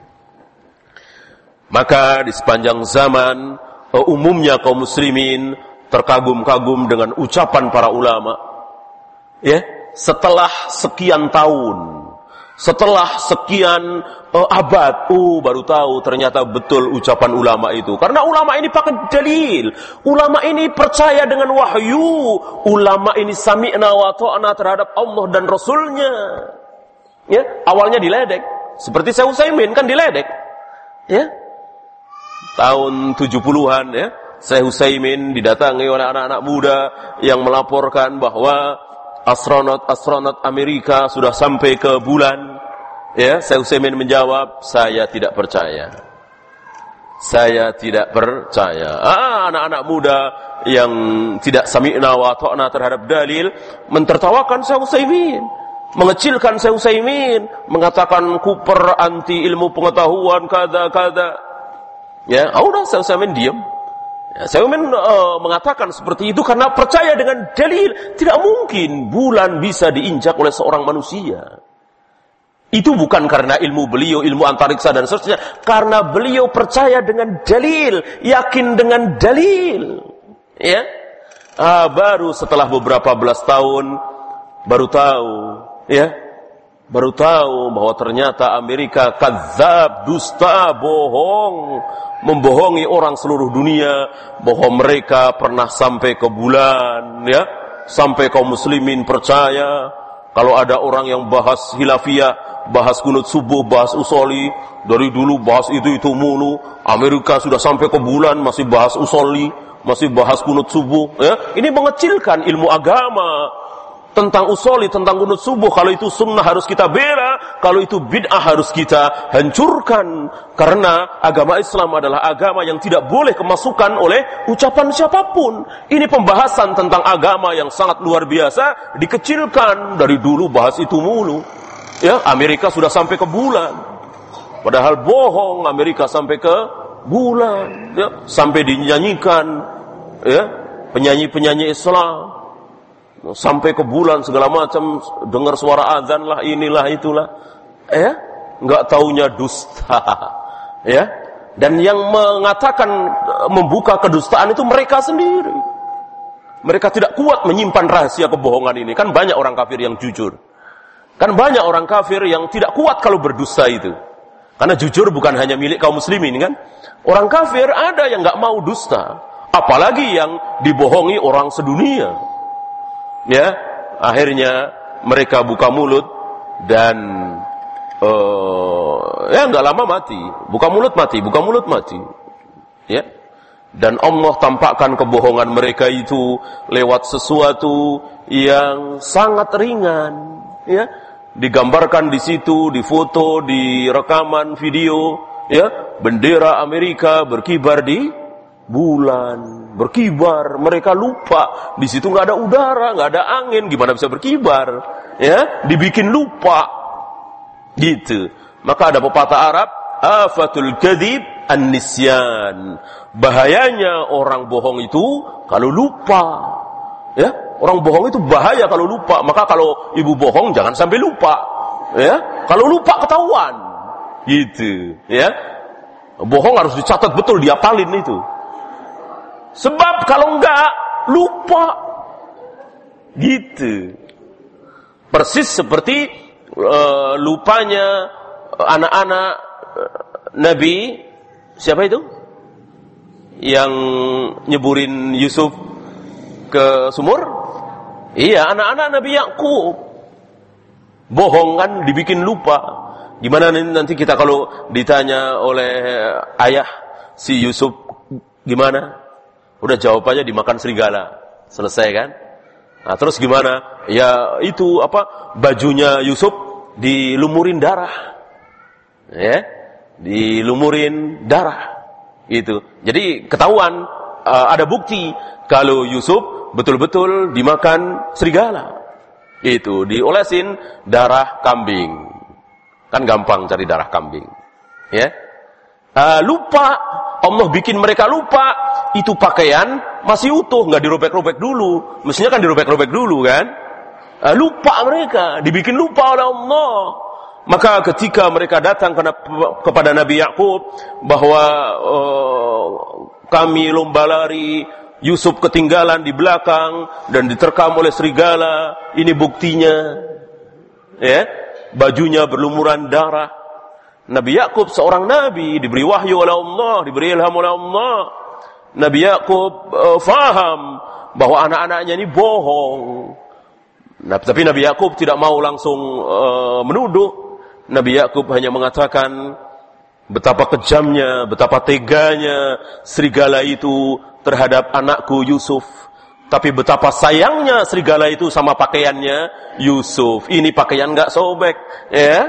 Maka di sepanjang zaman, umumnya kaum muslimin terkagum-kagum dengan ucapan para ulama. Ya, setelah sekian tahun, setelah sekian abad, baru tahu ternyata betul ucapan ulama itu. Karena ulama ini pakai dalil, ulama ini percaya dengan wahyu, ulama ini sami'na wa ta'na terhadap Allah dan Rasulnya. Ya, awalnya diledek, seperti Syekh Utsaimin kan diledek. Ya, tahun 70-an ya. Syekh Utsaimin didatangi oleh anak-anak muda yang melaporkan bahwa astronot Amerika sudah sampai ke bulan. Ya, Syekh Utsaimin menjawab, saya tidak percaya. Saya tidak percaya. Anak-anak muda yang tidak sami'na wa ta'na terhadap dalil mentertawakan Syekh Utsaimin, mengecilkan Syekh Utsaimin, mengatakan kuper, anti ilmu pengetahuan, kada. Ya, udah Syekh Utsaimin diam. Ya, saya mengatakan seperti itu karena percaya dengan dalil. Tidak mungkin bulan bisa diinjak oleh seorang manusia. Itu bukan karena ilmu beliau, ilmu antariksa dan seterusnya. Karena beliau percaya dengan dalil, yakin dengan dalil. Ya, baru setelah beberapa belas tahun baru tahu, ya, baru tahu bahwa ternyata Amerika kadzab, dusta, bohong, membohongi orang seluruh dunia bahwa mereka pernah sampai ke bulan, ya, sampai kaum muslimin percaya. Kalau ada orang yang bahas hilafiyah, bahas kunut subuh, bahas usoli, dari dulu bahas itu mulu. Amerika sudah sampai ke bulan masih bahas usoli, masih bahas kunut subuh, ya. Ini mengecilkan ilmu agama tentang usoli, tentang kunut subuh. Kalau itu sunnah harus kita bela, kalau itu bid'ah harus kita hancurkan. Karena agama Islam adalah agama yang tidak boleh kemasukan oleh ucapan siapapun. Ini pembahasan tentang agama yang sangat luar biasa, dikecilkan. Dari dulu bahas itu mulu. Ya, Amerika sudah sampai ke bulan. Padahal bohong, Amerika sampai ke bulan. Ya, sampai dinyanyikan, ya, penyanyi-penyanyi Islam. Sampai ke bulan segala macam, dengar suara azan lah, inilah itulah, ya, nggak taunya dusta, ya. Dan yang mengatakan membuka kedustaan itu mereka sendiri. Mereka tidak kuat menyimpan rahasia kebohongan ini. Kan banyak orang kafir yang jujur, kan banyak orang kafir yang tidak kuat kalau berdusta itu. Karena jujur bukan hanya milik kaum muslimin, kan. Orang kafir ada yang nggak mau dusta, apalagi yang dibohongi orang sedunia. Ya, akhirnya mereka buka mulut dan ya nggak lama mati. Buka mulut mati. Ya, dan Allah tampakkan kebohongan mereka itu lewat sesuatu yang sangat ringan. Ya, digambarkan di situ, di foto, di rekaman video. Ya, bendera Amerika berkibar di bulan, berkibar. Mereka lupa di situ nggak ada udara, nggak ada angin, gimana bisa berkibar? Ya, dibikin lupa, gitu. Maka ada pepatah Arab, afatul kadzib an-nisyan. Bahayanya orang bohong itu kalau lupa. Ya, orang bohong itu bahaya kalau lupa. Maka kalau ibu bohong jangan sampai lupa. Ya, kalau lupa ketahuan, gitu. Ya, bohong harus dicatat betul, diapalin itu. Sebab kalau enggak, lupa. Gitu. Persis seperti lupanya anak-anak Nabi, siapa itu? Yang nyeburin Yusuf ke sumur? Iya, anak-anak Nabi Yakub. Bohong kan, dibikin lupa. Gimana nanti kita kalau ditanya oleh ayah si Yusuf, gimana? Udah jawabannya dimakan serigala. Selesai kan? Nah, terus gimana? Ya itu apa? Bajunya Yusuf dilumurin darah. Ya, dilumurin darah. Itu. Jadi ketahuan, ada bukti kalau Yusuf betul-betul dimakan serigala. Itu diolesin darah kambing. Kan gampang cari darah kambing. Ya. Lupa. Allah bikin mereka lupa. Itu pakaian masih utuh, nggak dirobek-robek dulu. Mestinya kan dirobek-robek dulu kan. Lupa mereka, dibikin lupa oleh Allah. Maka ketika mereka datang kepada Nabi Yakub bahwa kami lomba lari, Yusuf ketinggalan di belakang dan diterkam oleh serigala, ini buktinya. Ya, bajunya berlumuran darah. Nabi Yakub seorang nabi, diberi wahyu oleh Allah, diberi ilham oleh Allah. Nabi Yakub faham bahwa anak-anaknya ini bohong. Nah, tapi Nabi Yakub tidak mau langsung menuduh. Nabi Yakub hanya mengatakan betapa kejamnya, betapa teganya serigala itu terhadap anakku Yusuf. Tapi betapa sayangnya serigala itu sama pakaiannya Yusuf. Ini pakaian enggak sobek, ya.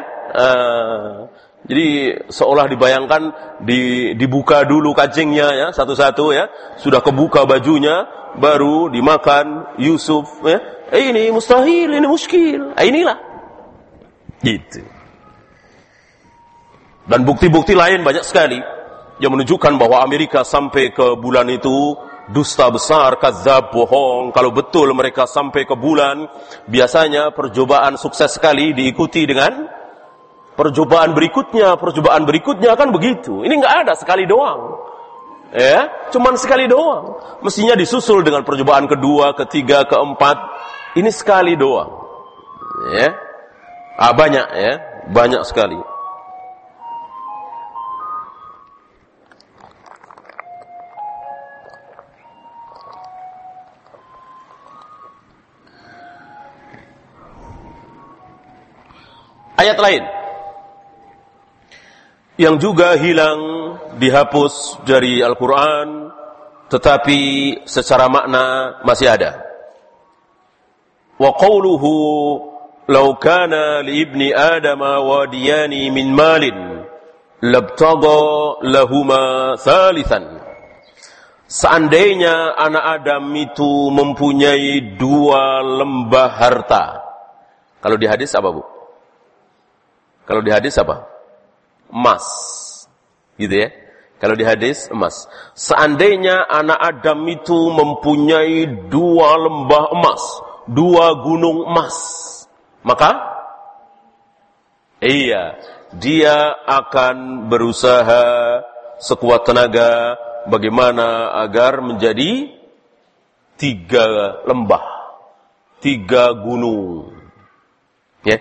Jadi seolah dibayangkan dibuka dulu kancingnya ya, satu-satu ya. Sudah kebuka bajunya, baru dimakan Yusuf ya. Ini mustahil, ini muskil. Inilah. Gitu. Dan bukti-bukti lain banyak sekali. yang menunjukkan bahwa Amerika sampai ke bulan itu dusta besar, kadzab, bohong. Kalau betul mereka sampai ke bulan, biasanya percobaan sukses sekali diikuti dengan percobaan berikutnya kan begitu. Ini nggak ada sekali doang. Ya, cuman sekali doang. Mestinya disusul dengan percobaan kedua, ketiga, keempat. Ini sekali doang. Ya. Banyak ya, banyak sekali. Ayat lain yang juga hilang, dihapus dari Al-Quran, tetapi secara makna masih ada. Wa qawluhu law kana li ibni adama wadiyani min malin labtagha lahuma thalithan. Seandainya anak Adam itu mempunyai 2 lembah harta. Kalau di hadis apa, Bu? Kalau di hadis apa? Emas. Gitu ya. Kalau di hadis emas. Seandainya anak Adam itu mempunyai 2 lembah emas, 2 gunung emas, maka dia akan berusaha sekuat tenaga bagaimana agar menjadi 3 lembah, 3 gunung. Ya.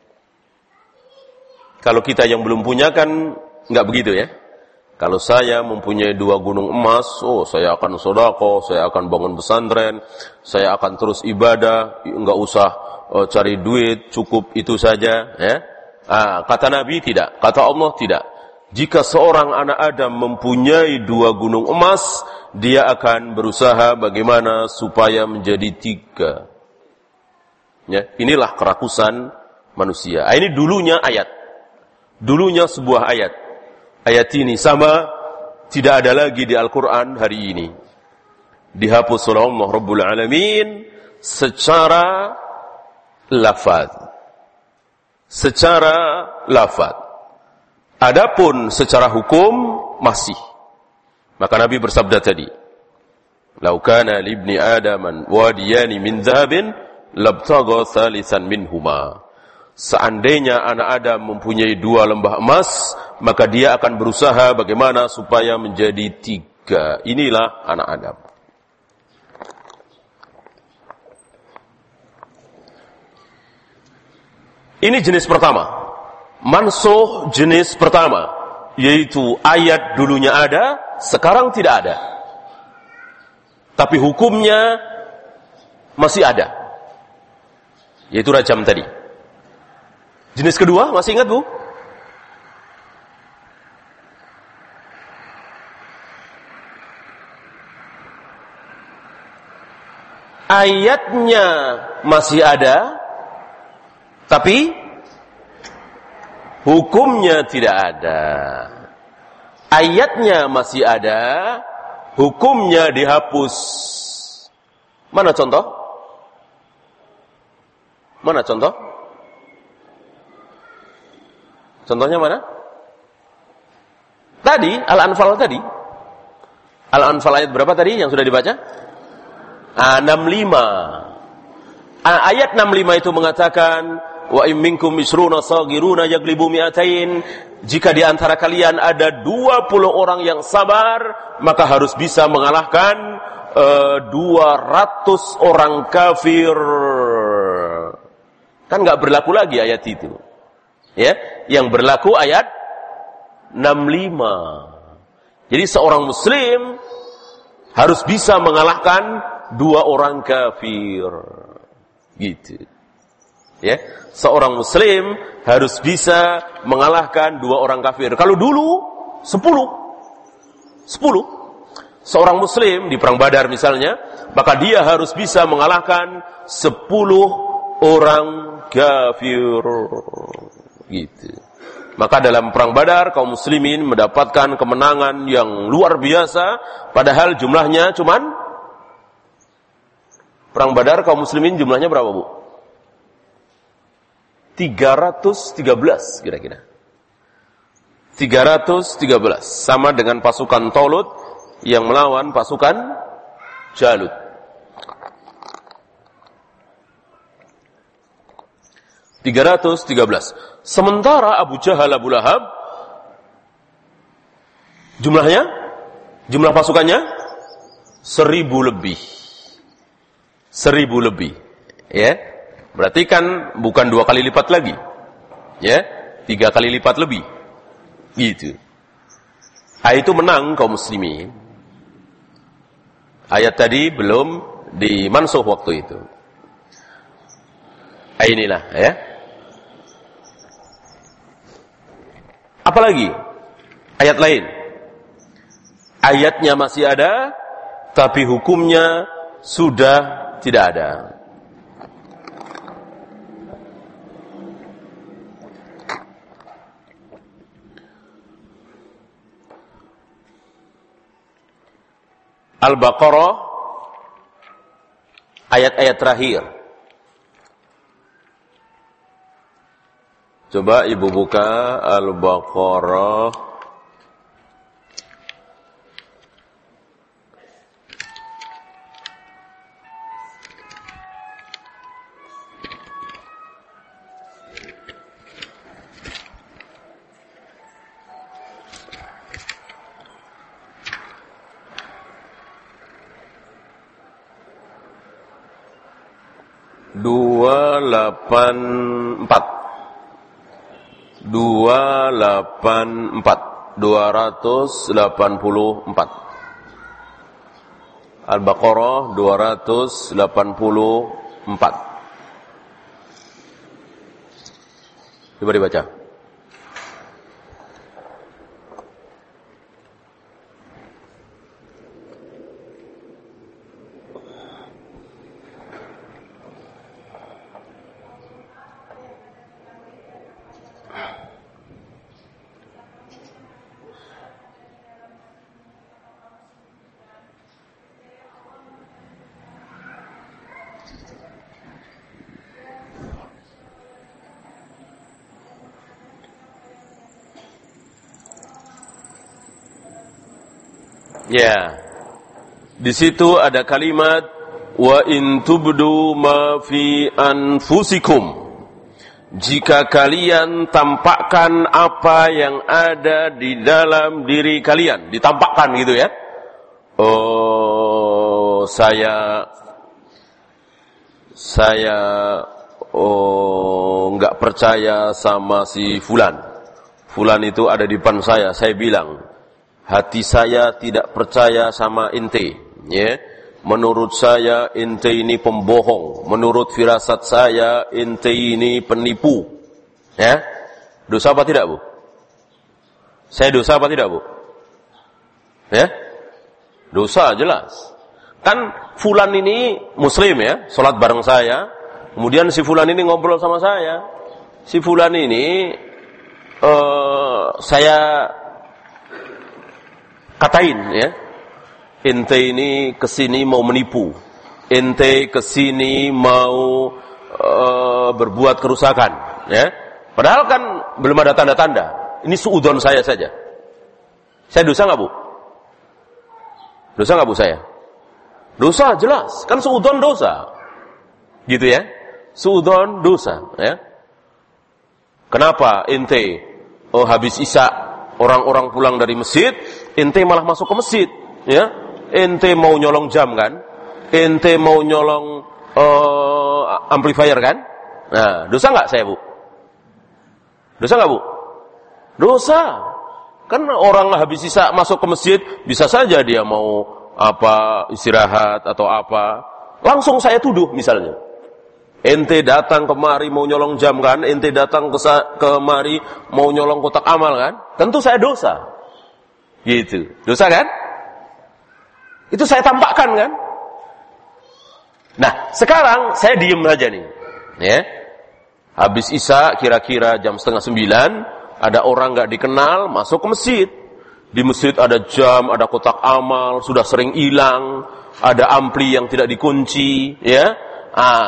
Kalau kita yang belum punya kan nggak begitu ya. Kalau saya mempunyai 2 gunung emas, saya akan sedekah, saya akan bangun pesantren, saya akan terus ibadah, nggak usah cari duit, cukup itu saja. Ya. Kata Nabi tidak, kata Allah tidak. Jika seorang anak Adam mempunyai 2 gunung emas, dia akan berusaha bagaimana supaya menjadi 3. Ya, inilah kerakusan manusia. Ini dulunya ayat. Dulunya sebuah ayat. Ayat ini sama tidak ada lagi di Al-Quran hari ini. Dihapus oleh Allah Rabbul Alamin secara lafaz. Secara lafaz. Adapun secara hukum masih. Maka Nabi bersabda tadi, "Lau kana li ibni Adaman wadiyani min dhahabin labtagha thalithan minhuma." Seandainya anak Adam mempunyai 2 lembah emas, maka dia akan berusaha bagaimana supaya menjadi 3. Inilah anak Adam. Ini jenis pertama. Mansuh jenis pertama, yaitu ayat dulunya ada, sekarang tidak ada. Tapi hukumnya masih ada. Yaitu rajam tadi. Jenis kedua, masih ingat, Bu? Ayatnya masih ada, tapi hukumnya tidak ada. Ayatnya masih ada, hukumnya dihapus. Mana contoh? Mana contoh? Contohnya mana? Tadi, Al-Anfal tadi. Al-Anfal ayat berapa tadi yang sudah dibaca? 65. Ayat 65 itu mengatakan, wa in minkum isruna saghiruna yaglibu mi'atain. Jika di antara kalian ada 20 orang yang sabar, maka harus bisa mengalahkan 200 orang kafir. Kan enggak berlaku lagi ayat itu. Ya, yang berlaku ayat 65. Jadi seorang muslim harus bisa mengalahkan 2 orang kafir. Gitu. Ya, seorang muslim harus bisa mengalahkan 2 orang kafir. Kalau dulu 10. Seorang muslim di perang Badar misalnya, maka dia harus bisa mengalahkan 10 orang kafir. Gitu. Maka dalam perang Badar kaum muslimin mendapatkan kemenangan yang luar biasa, padahal jumlahnya cuman perang Badar kaum muslimin jumlahnya berapa, Bu? 313 kira-kira. 313, sama dengan pasukan Talut yang melawan pasukan Jalut. Sementara Abu Jahal, Abu Lahab, jumlah pasukannya 1000 lebih. 1000 lebih. Ya. Berarti kan bukan 2 kali lipat lagi. Ya, 3 kali lipat lebih. Gitu. Itu menang kaum muslimin. Ayat tadi belum dimansuh waktu itu. Inilah ya. Apalagi ayat lain. Ayatnya masih ada, tapi hukumnya sudah tidak ada. Al-Baqarah, ayat-ayat terakhir. Coba ibu buka Al-Baqarah. Dua delapan empat 284 Al-Baqarah 284. Coba dibaca. Ya, di situ ada kalimat wa in tubdu ma fi anfusikum. Jika kalian tampakkan apa yang ada di dalam diri kalian, ditampakkan gitu ya. Oh, saya enggak percaya sama si fulan. Fulan itu ada di depan saya bilang, hati saya tidak percaya sama ente, ya. Menurut saya ente ini pembohong, menurut firasat saya ente ini penipu. Ya. Dosa apa tidak, Bu? Saya dosa apa tidak, Bu? Ya? Dosa jelas. Kan fulan ini muslim ya, salat bareng saya. Kemudian si fulan ini ngobrol sama saya. Si fulan ini saya katain ya, ente ini kesini mau menipu, ente kesini mau berbuat kerusakan, ya. Padahal kan belum ada tanda-tanda. Ini suudzon saya saja. Saya dosa nggak, Bu? Dosa nggak, Bu, saya? Dosa jelas, kan suudzon dosa, gitu ya. Suudzon dosa, ya. Kenapa ente habis isya orang-orang pulang dari masjid, ente malah masuk ke masjid, ya? Ente mau nyolong jam kan? Ente mau nyolong amplifier kan? Nah, dosa nggak saya, Bu? Dosa nggak, Bu? Dosa. Kan orang habis isya masuk ke masjid, bisa saja dia mau istirahat atau apa. Langsung saya tuduh misalnya. Ente datang kemari mau nyolong jam kan? Ente datang kemari mau nyolong kotak amal kan? Tentu saya dosa. Gitu. Dosa kan? Itu saya tampakkan kan? Nah, sekarang saya diem aja nih. Ya. Habis isya kira-kira jam 8:30, ada orang enggak dikenal masuk ke masjid. Di masjid ada jam, ada kotak amal, sudah sering hilang, ada ampli yang tidak dikunci, ya.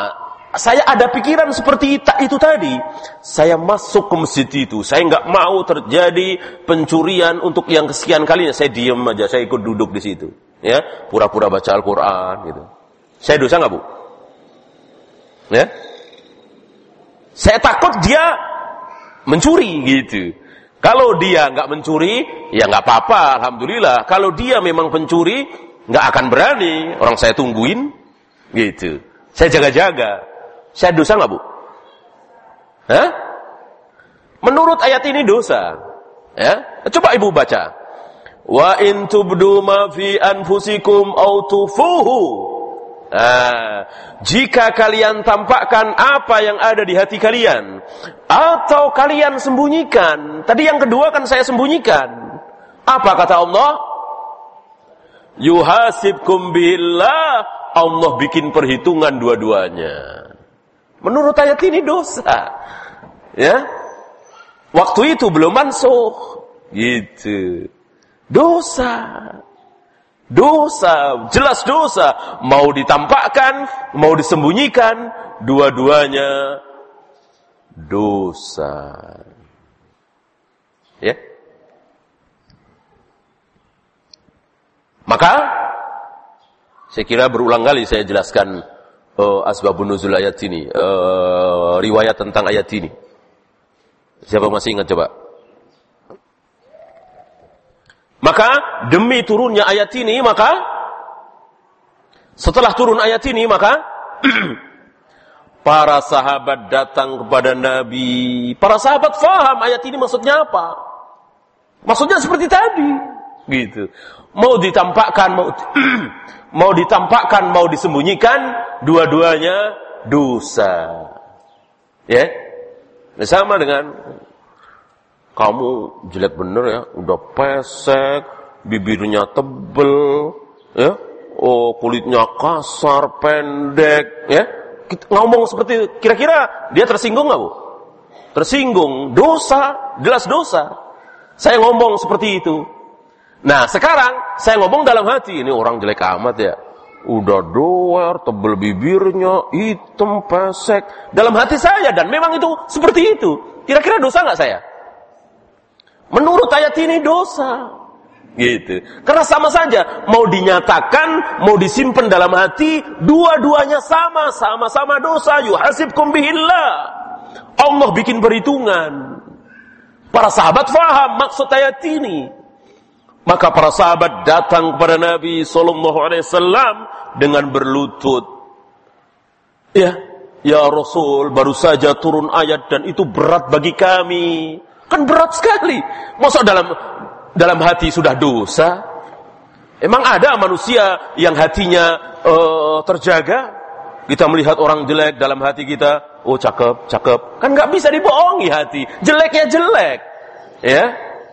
saya ada pikiran seperti itu tadi, saya masuk ke masjid itu. Saya nggak mau terjadi pencurian untuk yang kesekian kalinya. Saya diam aja, saya ikut duduk di situ. Ya, pura-pura baca Al-Quran gitu. Saya dosa nggak, Bu? Ya, saya takut dia mencuri gitu. Kalau dia nggak mencuri, ya nggak apa-apa, alhamdulillah. Kalau dia memang pencuri, nggak akan berani. Orang saya tungguin, gitu. Saya jaga-jaga. Saya dosa nggak, Bu? Hah? Menurut ayat ini dosa. Ya, coba ibu baca. Wa in tubdu ma fi anfusikum aw tufuhu. Jika kalian tampakkan apa yang ada di hati kalian, atau kalian sembunyikan. Tadi yang kedua kan saya sembunyikan. Apa kata Allah? Yuhasibkum billah. Allah bikin perhitungan dua-duanya. Menurut ayat ini dosa. Ya. Waktu itu belum mansuh. Gitu. Dosa. Dosa, jelas dosa. Mau ditampakkan, mau disembunyikan, dua-duanya dosa. Ya. Maka saya kira berulang kali saya jelaskan asbabun nuzul ayat ini, riwayat tentang ayat ini. Siapa masih ingat coba? Maka demi turunnya ayat ini, maka setelah turun ayat ini, maka para sahabat datang kepada Nabi. Para sahabat faham ayat ini maksudnya apa? Maksudnya seperti tadi, gitu. Mau ditampakkan, mau ditampakkan, mau disembunyikan, dua-duanya dosa. Ya, sama dengan kamu jelek bener ya, udah pesek, bibirnya tebel, ya, kulitnya kasar, pendek, ya. Kita ngomong seperti itu, kira-kira dia tersinggung nggak, Bu? Tersinggung, dosa, jelas dosa. Saya ngomong seperti itu. Nah, sekarang saya ngomong dalam hati, ini orang jelek amat ya. Udah doer, tebel bibirnya, hitam, pesek. Dalam hati saya, dan memang itu seperti itu. Kira-kira dosa nggak saya? Menurut ayat ini dosa. Gitu. Karena sama saja, mau dinyatakan, mau disimpan dalam hati, dua-duanya sama-sama dosa. Yuhasibkum bihillah. Allah bikin perhitungan. Para sahabat faham maksud ayat ini. Maka para sahabat datang kepada Nabi SAW dengan berlutut. Ya Rasul, baru saja turun ayat dan itu berat bagi kami. Kan berat sekali. Masa dalam hati sudah dosa? Emang ada manusia yang hatinya terjaga? Kita melihat orang jelek dalam hati kita, oh cakep. Kan nggak bisa dibohongi hati. Jeleknya jelek. Ya.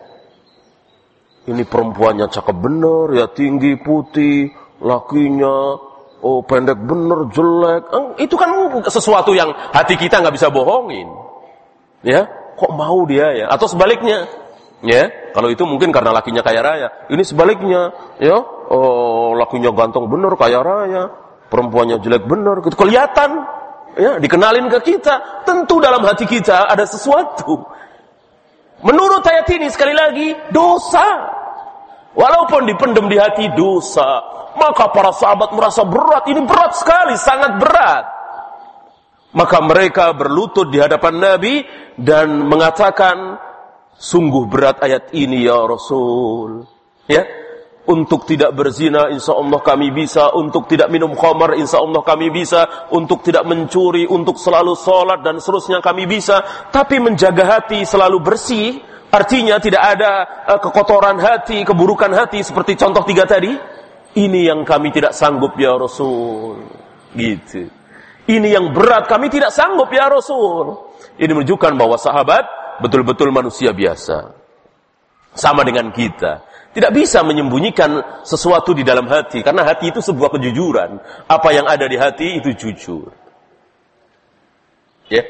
Ini perempuannya cakep bener, ya tinggi, putih, lakinya, pendek bener, jelek. Itu kan sesuatu yang hati kita nggak bisa bohongin. Ya, kok mau dia ya? Atau sebaliknya, ya? Kalau itu mungkin karena lakinya kaya raya. Ini sebaliknya, ya? Lakinya ganteng bener, kaya raya, perempuannya jelek bener, gitu kelihatan, ya? Dikenalin ke kita. Tentu dalam hati kita ada sesuatu. Menurut ayat ini sekali lagi dosa. Walaupun dipendam di hati dosa, maka para sahabat merasa berat. Ini berat sekali, sangat berat. Maka mereka berlutut di hadapan Nabi dan mengatakan, sungguh berat ayat ini ya Rasul. Ya, untuk tidak berzina insya Allah kami bisa, untuk tidak minum khamar insya Allah kami bisa, untuk tidak mencuri, untuk selalu sholat dan seterusnya kami bisa. Tapi menjaga hati selalu bersih, artinya tidak ada kekotoran hati, keburukan hati seperti contoh 3 tadi. Ini yang kami tidak sanggup ya Rasul. Gitu. Ini yang berat, kami tidak sanggup ya Rasul. Ini menunjukkan bahwa sahabat betul-betul manusia biasa. Sama dengan kita. Tidak bisa menyembunyikan sesuatu di dalam hati. Karena hati itu sebuah kejujuran. Apa yang ada di hati itu jujur. Ya.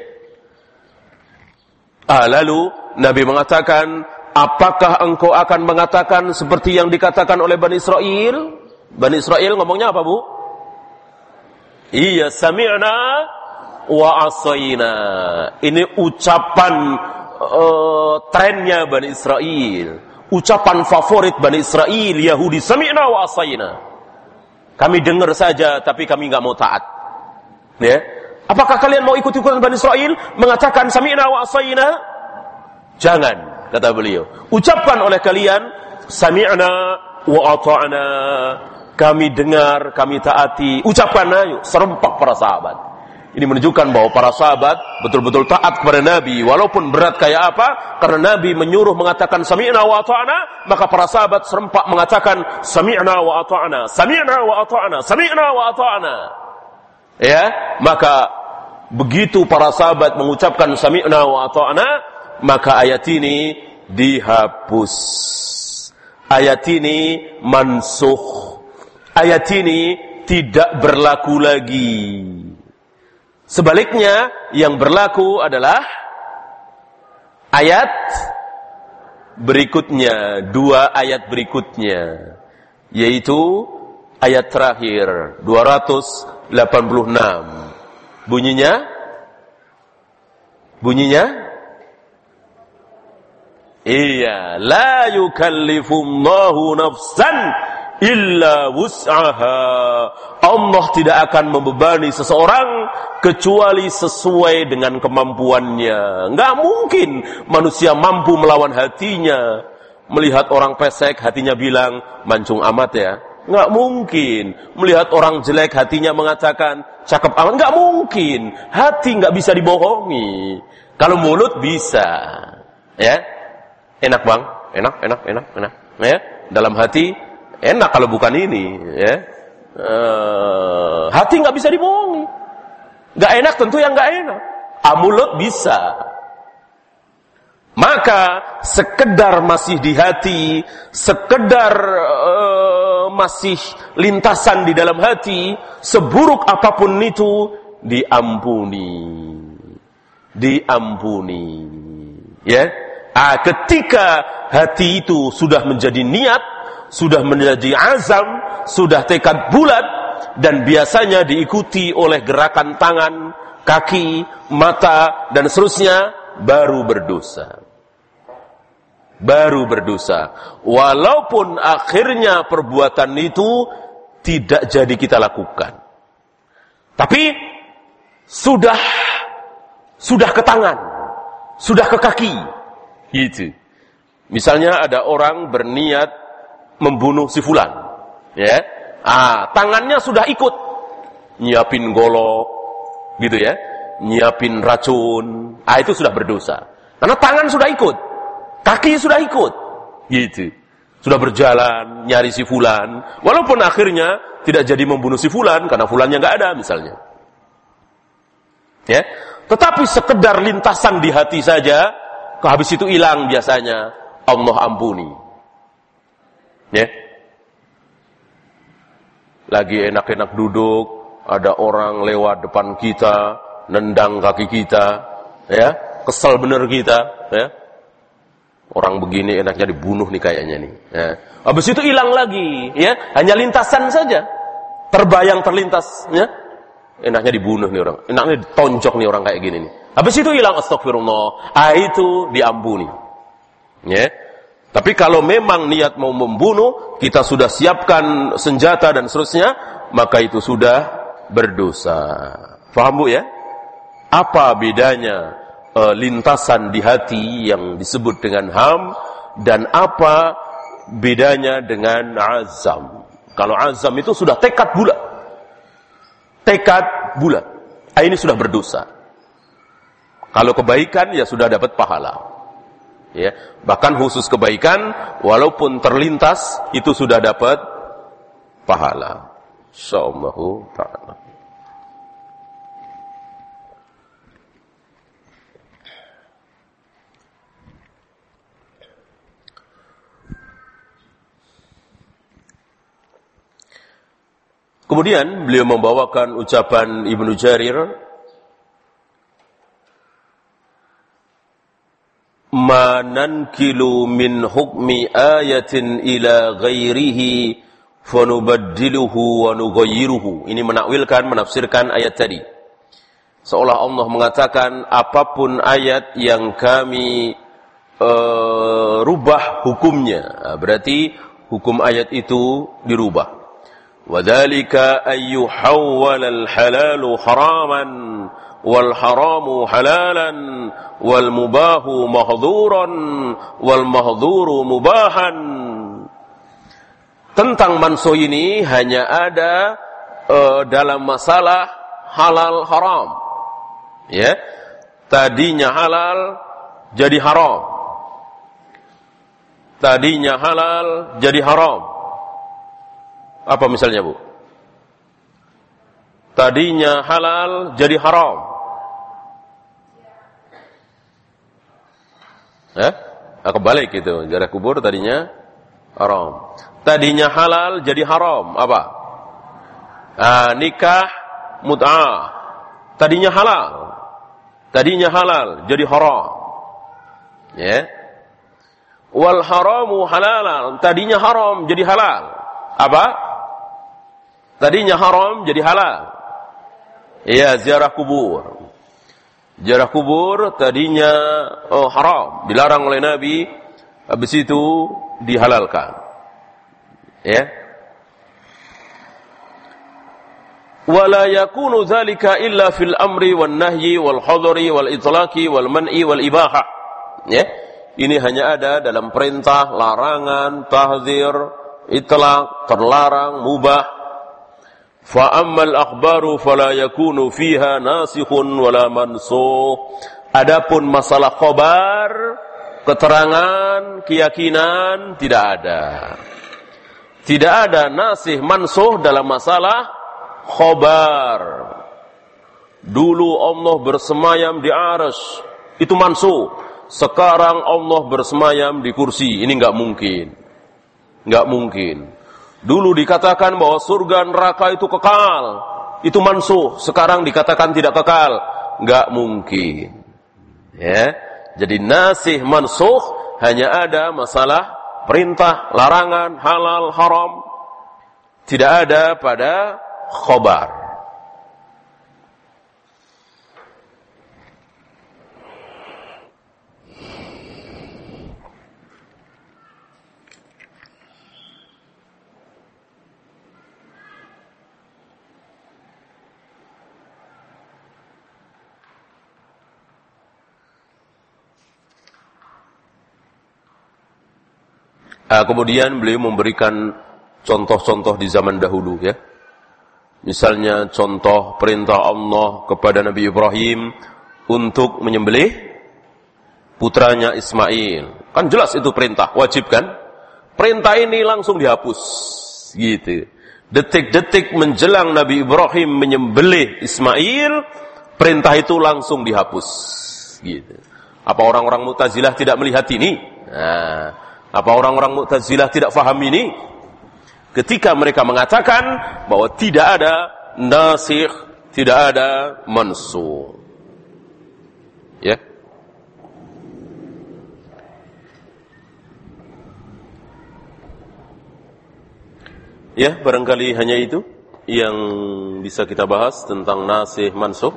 Lalu Nabi mengatakan, apakah engkau akan mengatakan seperti yang dikatakan oleh Bani Israel? Bani Israel ngomongnya apa, Bu? Iya, sami'na wa asayna. Ini ucapan trennya Bani Israel. Ucapan favorit Bani Israel, Yahudi, sami'na wa asayna. Kami dengar saja, tapi kami enggak mau taat. Ya. Apakah kalian mau ikut-ikutan Bani Israel mengatakan sami'na wa asayna? Jangan, kata beliau. Ucapkan oleh kalian sami'na wa ata'na. Kami dengar, kami taati. Ucapkan, ayo, serempak para sahabat. Ini menunjukkan bahwa para sahabat betul-betul taat kepada Nabi. Walaupun berat kayak apa, karena Nabi menyuruh mengatakan sami'na wa ata'na, maka para sahabat serempak mengatakan sami'na wa ata'na, sami'na wa ata'na, sami'na wa ata'na. Ya, maka begitu para sahabat mengucapkan sami'na wa ata'na, maka ayat ini dihapus. Ayat ini mansukh. Ayat ini tidak berlaku lagi. Sebaliknya, yang berlaku adalah ayat berikutnya, 2 ayat berikutnya, yaitu ayat terakhir 286. Bunyinya iya, la yukallifullahu nafsan illa wus'aha. Allah tidak akan membebani seseorang kecuali sesuai dengan kemampuannya. Enggak mungkin manusia mampu melawan hatinya. Melihat orang pesek, hatinya bilang mancung amat ya. Enggak mungkin. Melihat orang jelek, hatinya mengatakan cakep amat. Enggak mungkin. Hati enggak bisa dibohongi. Kalau mulut bisa. Ya. Enak bang, enak. Ya. Dalam hati enak kalau bukan ini, ya. Hati nggak bisa dibohongi. Nggak enak tentu yang nggak enak. Mulut bisa. Maka sekedar masih di hati, sekedar masih lintasan di dalam hati, seburuk apapun itu diampuni, ya. Ketika hati itu sudah menjadi niat, sudah menjadi azam, sudah tekad bulat, dan biasanya diikuti oleh gerakan tangan, kaki, mata, dan seterusnya, baru berdosa. Walaupun akhirnya perbuatan itu tidak jadi kita lakukan. Tapi sudah ke tangan, sudah ke kaki. Gitu. Misalnya ada orang berniat membunuh si fulan, ya. Tangannya sudah ikut nyiapin golok, gitu ya, nyiapin racun. Itu sudah berdosa. Karena tangan sudah ikut, kaki sudah ikut, gitu. Sudah berjalan nyari si fulan, walaupun akhirnya tidak jadi membunuh si fulan karena fulannya nggak ada misalnya. Ya, tetapi sekedar lintasan di hati saja. Habis itu hilang biasanya, Allah ampuni. Ya. Lagi enak-enak duduk, ada orang lewat depan kita, nendang kaki kita, ya, kesel bener kita, ya. Orang begini enaknya dibunuh nih kayaknya nih. Ya. Habis itu hilang lagi, ya, hanya lintasan saja, terlintas, ya. Enaknya dibunuh nih orang, enaknya ditonjok nih orang kayak gini nih. Habis itu hilang, astagfirullah. Itu diampuni. Ya. Tapi kalau memang niat mau membunuh, kita sudah siapkan senjata dan seterusnya, maka itu sudah berdosa. Paham Bu ya? Apa bedanya lintasan di hati yang disebut dengan ham, dan apa bedanya dengan azam? Kalau azam itu sudah tekad bulat. Ini sudah berdosa. Kalau kebaikan ya sudah dapat pahala. Ya, bahkan khusus kebaikan walaupun terlintas itu sudah dapat pahala. Insyaallah taala. Kemudian beliau membawakan ucapan Ibnu Jarir, ma nankilu min hukmi ayatin ila ghairihi fanubaddiluhu wa nughayyiruhu. Ini menakwilkan, menafsirkan ayat tadi. seolah Allah mengatakan apapun ayat yang kami rubah hukumnya, berarti hukum ayat itu dirubah. Wadzalika ayyuhawwalal halalu haraman wal haramu halalan wal mubahu mahdhuran wal mahdhuru mubahan. Tentang mansuh ini hanya ada dalam masalah halal haram. Ya. Tadinya halal jadi haram. Tadinya halal jadi haram. Apa misalnya, Bu? Tadinya halal jadi haram. Kebalik gitu. Ziarah kubur tadinya haram. Tadinya halal jadi haram. Apa? Nikah mut'ah. Tadinya halal. Tadinya halal jadi haram. Ya. Wal haramu halalan. Tadinya haram jadi halal. Apa? Tadinya haram jadi halal. Ya, ziarah kubur. Ziarah kubur tadinya haram, dilarang oleh Nabi, habis itu dihalalkan. Ya. Wala yakunu dzalika illa fil amri wan nahyi wal hadri wal itlaqi wal man'i wal ibaha. Ya. Ini hanya ada dalam perintah, larangan, tahdzir, itlaq, terlarang, mubah. Fa ammal akhbaru fala yakunu fiha nasikhun wala mansukh. Adapun masalah khabar, keterangan, keyakinan tidak ada. Tidak ada nasikh mansukh dalam masalah khabar. Dulu Allah bersemayam di arsy, itu mansukh. Sekarang Allah bersemayam di kursi. Ini enggak mungkin. Enggak mungkin. Dulu dikatakan bahwa surga neraka itu kekal. Itu mansukh. Sekarang dikatakan tidak kekal. Enggak mungkin. Ya. Jadi nasikh mansukh hanya ada masalah perintah, larangan, halal, haram. Tidak ada pada khabar. Kemudian beliau memberikan contoh-contoh di zaman dahulu, ya. Misalnya contoh perintah Allah kepada Nabi Ibrahim untuk menyembelih putranya Ismail. Kan jelas itu perintah, wajib kan? Perintah ini langsung dihapus, gitu. Detik-detik menjelang Nabi Ibrahim menyembelih Ismail, perintah itu langsung dihapus, gitu. Apa orang-orang Mu'tazilah tidak melihat ini? Nah, apa orang-orang Mu'tazilah tidak faham ini? Ketika mereka mengatakan bahwa tidak ada nasikh, tidak ada mansukh. Ya. Ya, barangkali hanya itu yang bisa kita bahas tentang nasikh mansukh.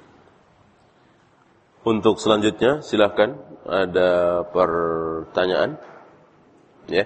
Untuk selanjutnya silakan ada pertanyaan. Ya.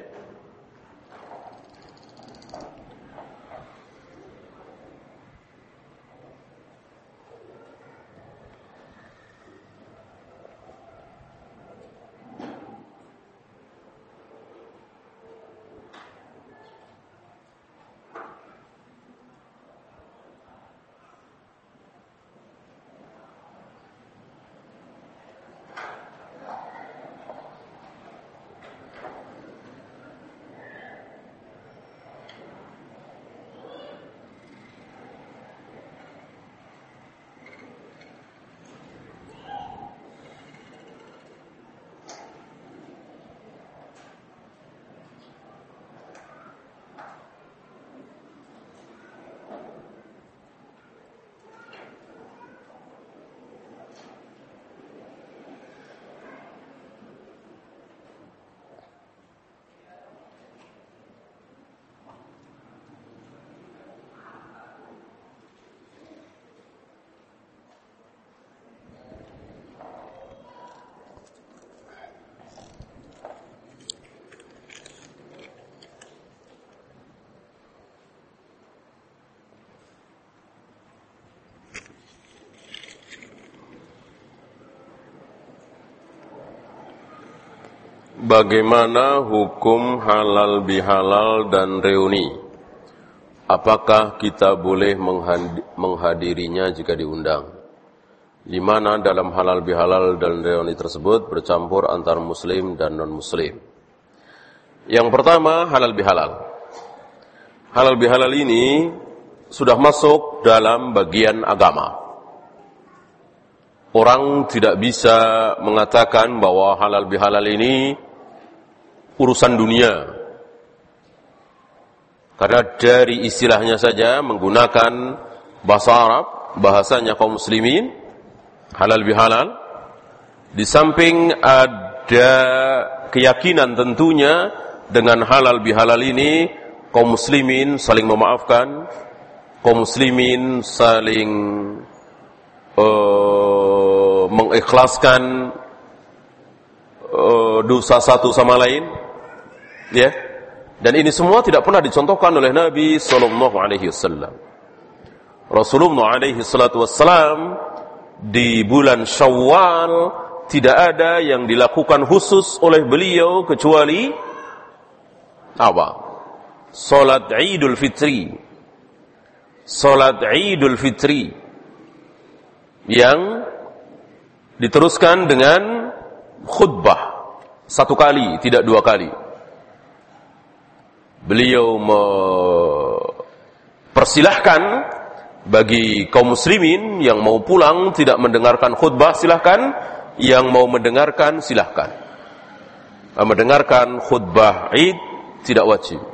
Bagaimana hukum halal bihalal dan reuni? Apakah kita boleh menghadirinya jika diundang? Di mana dalam halal bihalal dan reuni tersebut bercampur antar muslim dan non-muslim? Yang pertama, halal bihalal. Halal bihalal ini sudah masuk dalam bagian agama. Orang tidak bisa mengatakan bahwa halal bihalal ini urusan dunia. Karena dari istilahnya saja menggunakan bahasa Arab, bahasanya kaum muslimin, halal bihalal. Di samping ada keyakinan tentunya dengan halal bihalal ini, kaum muslimin saling memaafkan, kaum muslimin saling mengikhlaskan dosa satu sama lain, ya. Dan ini semua tidak pernah dicontohkan oleh Nabi sallallahu alaihi wasallam. Rasulullah alaihi salatu wassalam di bulan Syawal tidak ada yang dilakukan khusus oleh beliau kecuali apa? Salat Idul Fitri. Salat Idul Fitri yang diteruskan dengan khutbah satu kali, tidak dua kali. Beliau mempersilahkan bagi kaum muslimin yang mau pulang tidak mendengarkan khutbah, silahkan. Yang mau mendengarkan, silahkan. Mendengarkan khutbah Id tidak wajib.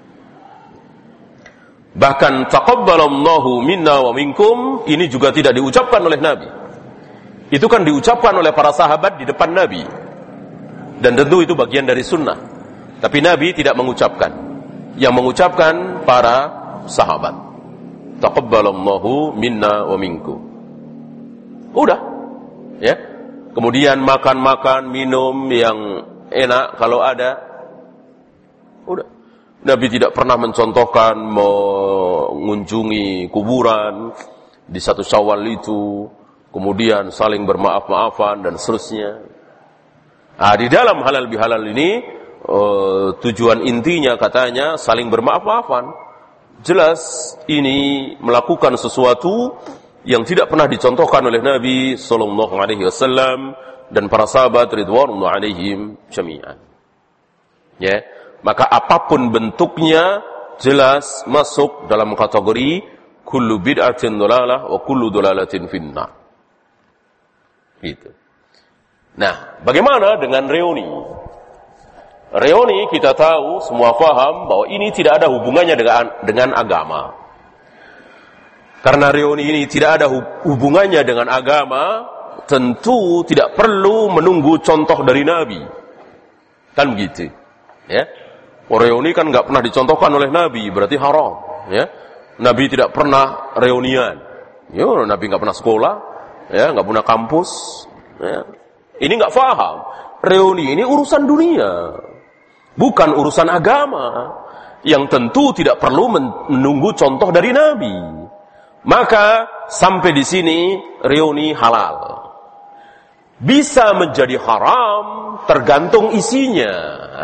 Bahkan taqabbalallahu minna wa minkum ini juga tidak diucapkan oleh Nabi. Itu kan diucapkan oleh para sahabat di depan Nabi. Dan tentu itu bagian dari sunnah. Tapi Nabi tidak mengucapkan. Yang mengucapkan para sahabat. Taqabbalallahu minna wa minkum. Udah. Ya. Kemudian makan-makan, minum yang enak kalau ada. Udah. Nabi tidak pernah mencontohkan mengunjungi kuburan di satu Syawal itu, kemudian saling bermaaf-maafan dan seterusnya. Di dalam halal bihalal ini tujuan intinya katanya saling bermaaf-maafan. Jelas ini melakukan sesuatu yang tidak pernah dicontohkan oleh Nabi sallallahu alaihi wasallam dan para sahabat ridwanullah alaihim jami'an. Ya. Maka apapun bentuknya jelas masuk dalam kategori kullu bid'atin dhalalah wa kullu dhalalatin finnar. Gitu. Nah, bagaimana dengan reuni? Reuni kita tahu, semua paham bahwa ini tidak ada hubungannya dengan agama. Karena reuni ini tidak ada hubungannya dengan agama, tentu tidak perlu menunggu contoh dari Nabi. Kan begitu. Ya. Reuni kan nggak pernah dicontohkan oleh Nabi, berarti haram. Ya, Nabi tidak pernah reunian. Ya, Nabi nggak pernah sekolah, ya, nggak pernah kampus. Ya. Ini nggak paham. Reuni ini urusan dunia, bukan urusan agama. Yang tentu tidak perlu menunggu contoh dari Nabi. Maka sampai di sini reuni halal. Bisa menjadi haram tergantung isinya.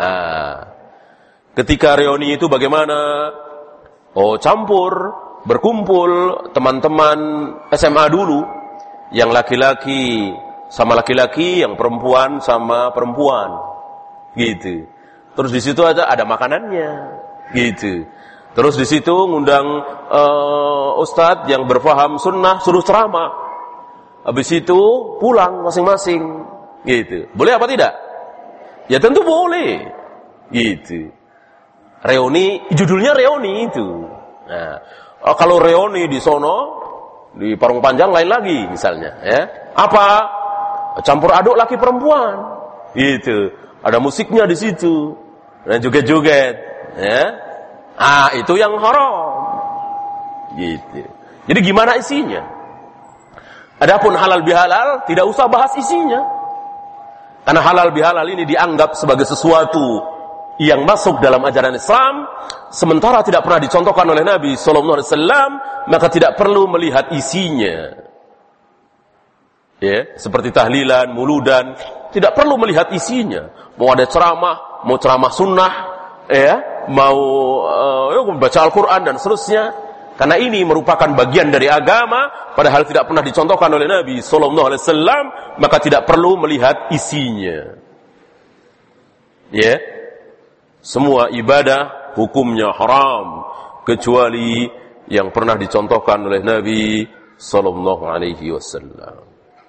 Ketika reuni itu bagaimana? Campur, berkumpul teman-teman SMA dulu, yang laki-laki sama laki-laki, yang perempuan sama perempuan, gitu. Terus di situ ada makanannya, gitu. Terus di situ ngundang ustadz yang berfaham sunnah, suruh ceramah. Habis itu pulang masing-masing, gitu. Boleh apa tidak? Ya tentu boleh, gitu. Reuni, judulnya reuni itu. Nah, kalau reuni di sono, di Parung Panjang lain lagi misalnya, ya. Apa? Campur aduk laki perempuan. Gitu. Ada musiknya di situ. Dan joget-joget, ya. Itu yang haram. Gitu. Jadi gimana isinya? Adapun halal bihalal tidak usah bahas isinya. Karena halal bihalal ini dianggap sebagai sesuatu yang masuk dalam ajaran Islam, sementara tidak pernah dicontohkan oleh Nabi sallallahu alaihi wasallam, maka tidak perlu melihat isinya. Ya, seperti tahlilan, muludan, tidak perlu melihat isinya. Mau ada ceramah, mau ceramah sunnah, ya, mau membaca Al-Quran dan seterusnya. Karena ini merupakan bagian dari agama, padahal tidak pernah dicontohkan oleh Nabi Sallallahu Alaihi Wasallam, maka tidak perlu melihat isinya. Ya, semua ibadah hukumnya haram kecuali yang pernah dicontohkan oleh Nabi Sallallahu Alaihi Wasallam.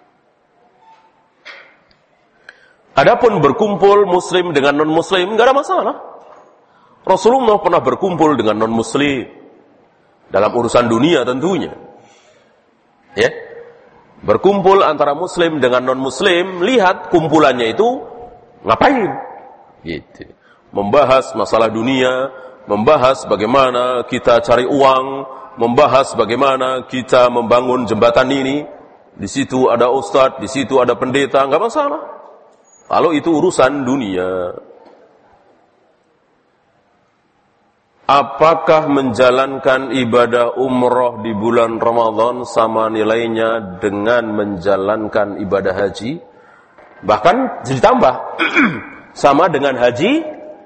Adapun berkumpul Muslim dengan non Muslim nggak ada masalah. Rasulullah pernah berkumpul dengan non Muslim dalam urusan dunia tentunya. Ya, berkumpul antara Muslim dengan non Muslim, lihat kumpulannya itu ngapain? Gitu. Membahas masalah dunia, membahas bagaimana kita cari uang, membahas bagaimana kita membangun jembatan ini. Di situ ada ustadz, di situ ada pendeta, nggak masalah. Kalau itu urusan dunia. Apakah menjalankan ibadah umroh di bulan Ramadan sama nilainya dengan menjalankan ibadah haji? Bahkan ditambah sama dengan haji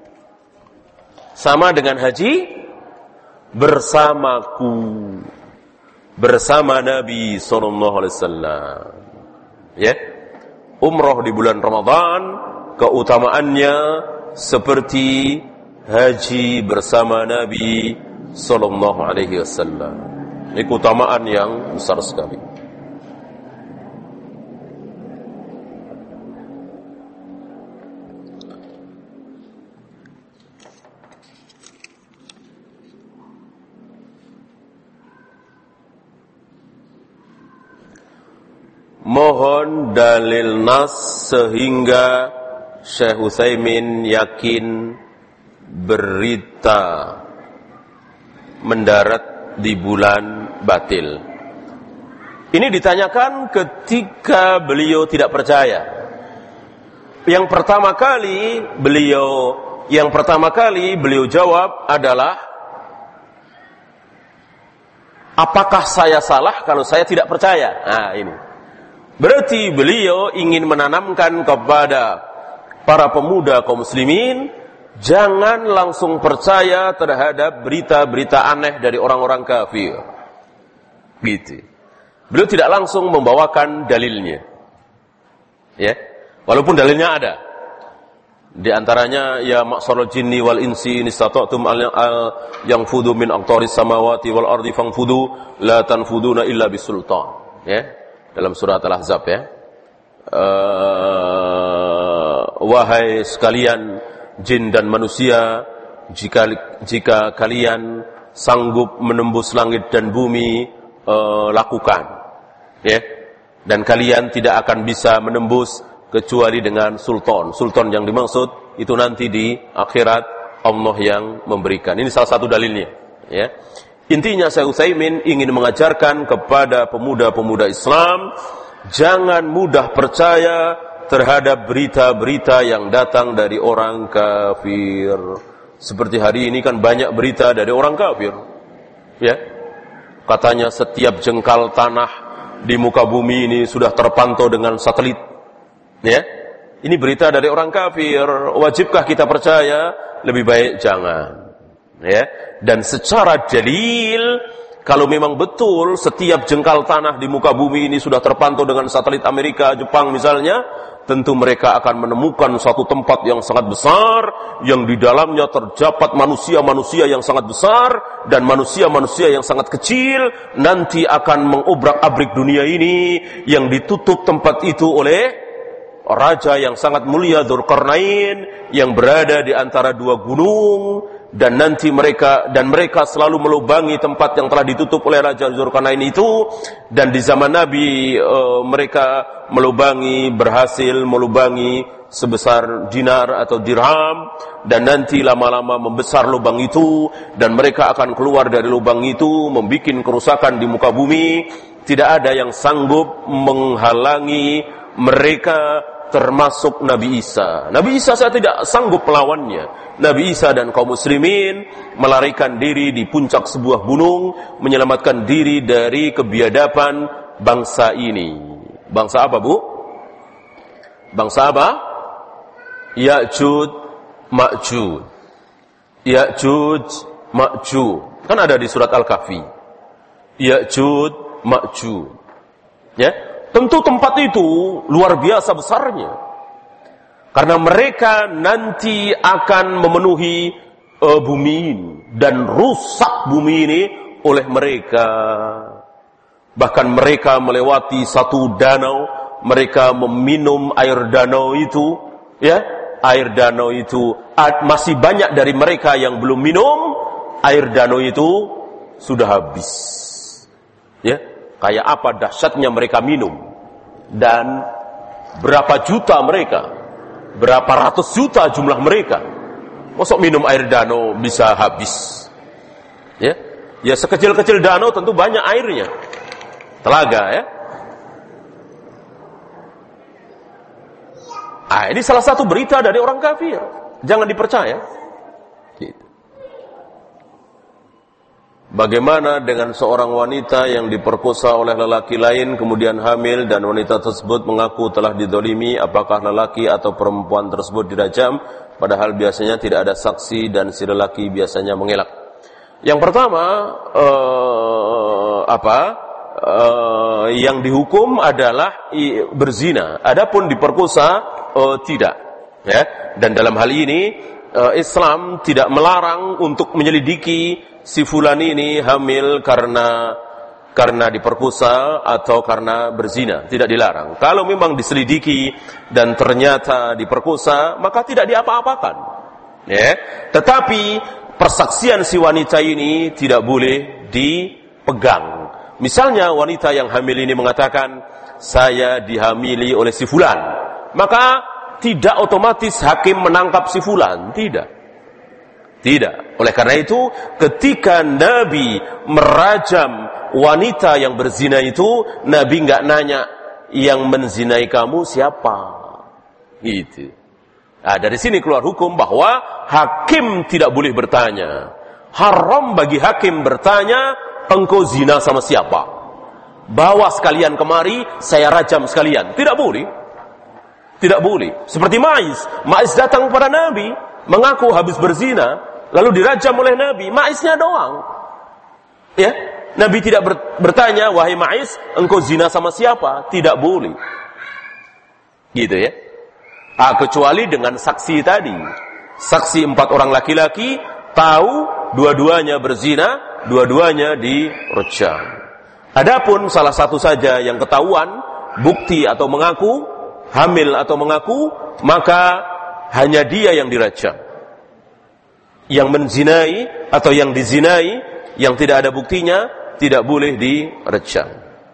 bersamaku, bersama Nabi sallallahu alaihi wasallam. Ya. Umroh di bulan Ramadan keutamaannya seperti haji bersama Nabi sallallahu alaihi wasallam. Ini keutamaan yang besar sekali. Mohon dalil nas sehingga Syekh Utsaimin yakin berita mendarat di bulan batil. Ini ditanyakan ketika beliau tidak percaya. Yang pertama kali beliau jawab adalah, apakah saya salah kalau saya tidak percaya? Nah, ini. Berarti beliau ingin menanamkan kepada para pemuda kaum muslimin, jangan langsung percaya terhadap berita-berita aneh dari orang-orang kafir. Gitu. Beliau tidak langsung membawakan dalilnya. Ya. Walaupun dalilnya ada. Di antaranya, ya ma'syaral jinni wal insi in istata'tum yang fudu min aqtaris samawati wal ardi fangfudu la tanfuduna illa bisultan. Ya. Dalam surat Al-Ahzab, ya. Wahai sekalian jin dan manusia, jika kalian sanggup menembus langit dan bumi, lakukan. Ya. Dan kalian tidak akan bisa menembus kecuali dengan sultan. Sultan yang dimaksud itu nanti di akhirat Allah yang memberikan. Ini salah satu dalilnya, ya. Intinya Syekh Utsaimin ingin mengajarkan kepada pemuda-pemuda Islam, jangan mudah percaya terhadap berita-berita yang datang dari orang kafir. Seperti hari ini kan banyak berita dari orang kafir. Ya. Katanya setiap jengkal tanah di muka bumi ini sudah terpantau dengan satelit. Ya. Ini berita dari orang kafir. Wajibkah kita percaya? Lebih baik jangan. Ya, dan secara dalil, kalau memang betul setiap jengkal tanah di muka bumi ini sudah terpantau dengan satelit Amerika, Jepang misalnya, tentu mereka akan menemukan suatu tempat yang sangat besar, yang di dalamnya terdapat manusia-manusia yang sangat besar dan manusia-manusia yang sangat kecil, nanti akan mengobrak-abrik dunia ini, yang ditutup tempat itu oleh raja yang sangat mulia Dzulqarnain yang berada di antara dua gunung. Dan nanti mereka selalu melubangi tempat yang telah ditutup oleh Raja Dzulqarnain itu. Dan di zaman Nabi mereka berhasil melubangi sebesar dinar atau dirham. Dan nanti lama-lama membesar lubang itu, dan mereka akan keluar dari lubang itu membuat kerusakan di muka bumi. Tidak ada yang sanggup menghalangi mereka, termasuk Nabi Isa. Nabi Isa saya tidak sanggup melawannya. Nabi Isa dan kaum muslimin melarikan diri di puncak sebuah gunung, menyelamatkan diri dari kebiadaban bangsa ini. Bangsa apa, Bu? Bangsa apa? Ya'juj Ma'juj. Ya'juj Ma'juj. Kan ada di surat Al-Kahfi. Ya'juj Ma'juj. Ya, tentu tempat itu luar biasa besarnya. Karena mereka nanti akan memenuhi bumi ini dan rusak bumi ini oleh mereka. Bahkan mereka melewati satu danau, mereka meminum air danau itu, ya, air danau itu masih banyak dari mereka yang belum minum, air danau itu sudah habis. Ya, kayak apa dahsyatnya mereka minum. Dan berapa juta mereka, berapa ratus juta jumlah mereka. Masuk minum air danau bisa habis. Ya, ya sekecil-kecil danau tentu banyak airnya. Telaga, ya. Ini salah satu berita dari orang kafir. Jangan dipercaya. Gitu. Bagaimana dengan seorang wanita yang diperkosa oleh lelaki lain, kemudian hamil, dan wanita tersebut mengaku telah didolimi? Apakah lelaki atau perempuan tersebut dirajam? Padahal biasanya tidak ada saksi dan si lelaki biasanya mengelak. Yang pertama, yang dihukum adalah berzina. Adapun diperkosa tidak. Ya. Dan dalam hal ini Islam tidak melarang untuk menyelidiki si fulan ini hamil karena diperkosa atau karena berzina. Tidak dilarang. Kalau memang diselidiki dan ternyata diperkosa, maka tidak diapa-apakan. Ya. Tetapi persaksian si wanita ini tidak boleh dipegang. Misalnya wanita yang hamil ini mengatakan, saya dihamili oleh si fulan, maka tidak otomatis hakim menangkap si fulan. Tidak. Oleh karena itu, ketika Nabi merajam wanita yang berzina itu, Nabi enggak nanya, yang menzinai kamu siapa? Gitu. Nah, dari sini keluar hukum bahwa hakim tidak boleh bertanya. Haram bagi hakim bertanya, engkau zina sama siapa? Bawa sekalian kemari, saya rajam sekalian. Tidak boleh. Tidak boleh. Seperti Ma'is datang kepada Nabi, mengaku habis berzina, lalu dirajam oleh Nabi. Ma'isnya doang. Ya, Nabi tidak bertanya, wahai Ma'is, engkau zina sama siapa? Tidak boleh. Gitu ya. Kecuali dengan saksi tadi. Saksi 4 orang laki-laki, tahu dua-duanya berzina, dua-duanya dirajam. Adapun salah satu saja yang ketahuan, bukti atau mengaku, hamil atau mengaku, maka hanya dia yang dirajam. Yang menzinai atau yang dizinai, yang tidak ada buktinya, tidak boleh dirajam.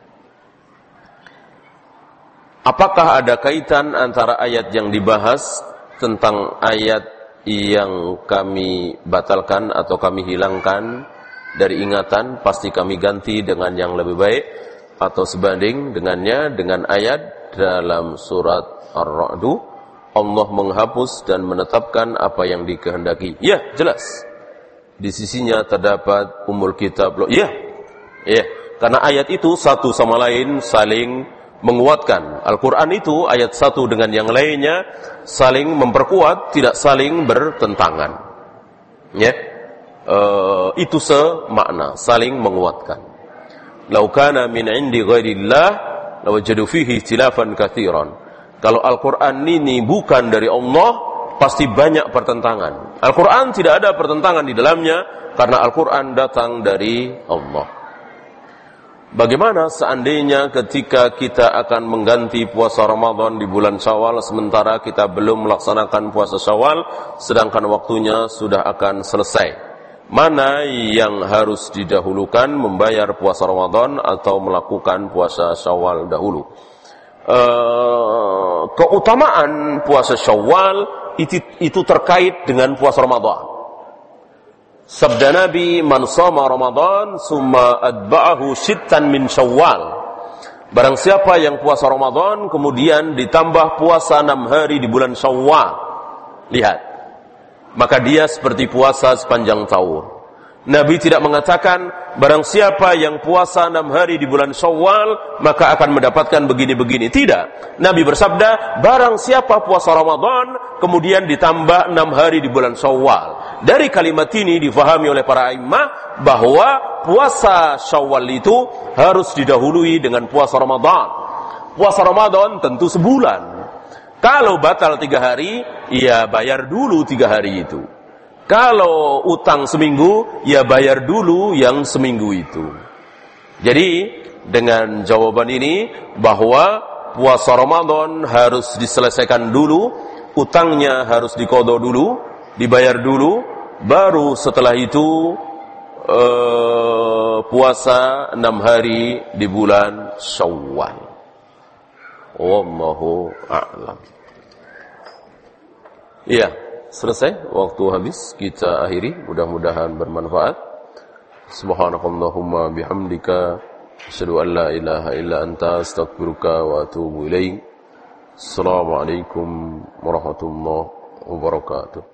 Apakah ada kaitan antara ayat yang dibahas tentang ayat yang kami batalkan atau kami hilangkan dari ingatan, pasti kami ganti dengan yang lebih baik, atau sebanding dengannya dengan ayat dalam surat Ar-Ra'du, Allah menghapus dan menetapkan apa yang dikehendaki? Ya, jelas. Di sisinya terdapat umul kitab. Ya, karena ayat itu satu sama lain saling menguatkan. Al-Quran itu ayat satu dengan yang lainnya saling memperkuat, tidak saling bertentangan. Ya, itu semakna, saling menguatkan. Lau kana min indi ghairillah lawajadu fihi ikhtilafan katsiran. Kalau Al-Quran ini bukan dari Allah, pasti banyak pertentangan. Al-Quran tidak ada pertentangan di dalamnya karena Al-Quran datang dari Allah. Bagaimana seandainya ketika kita akan mengganti puasa Ramadan di bulan Syawal, sementara kita belum melaksanakan puasa Syawal, sedangkan waktunya sudah akan selesai? Mana yang harus didahulukan, membayar puasa Ramadan atau melakukan puasa Syawal dahulu? Keutamaan puasa Syawal itu terkait dengan puasa Ramadan. Sabda Nabi, man shoma Ramadan summa atba'ahu sittan min Syawal. Barang siapa yang puasa Ramadan kemudian ditambah puasa 6 hari di bulan Syawal, lihat, maka dia seperti puasa sepanjang tahun. Nabi tidak mengatakan barang siapa yang puasa 6 hari di bulan Syawal maka akan mendapatkan begini-begini. Tidak. Nabi bersabda, barang siapa puasa Ramadan kemudian ditambah 6 hari di bulan Syawal. Dari kalimat ini difahami oleh para imam bahwa puasa Syawal itu harus didahului dengan puasa Ramadan. Puasa Ramadan tentu sebulan. Kalau batal 3 hari, ya bayar dulu 3 hari itu. Kalau utang seminggu, ya bayar dulu yang seminggu itu. Jadi, dengan jawaban ini, bahwa puasa Ramadan harus diselesaikan dulu, utangnya harus diqadha dulu, dibayar dulu, baru setelah itu, puasa 6 hari di bulan Syawal. Wallahu a'lam. Iya. Selesai, waktu habis, kita akhiri, mudah-mudahan bermanfaat. Subhanakallahumma bihamdika asyhadu an la ilaha illa anta astaghfiruka wa atubu ilaik. Assalamualaikum warahmatullahi wabarakatuh.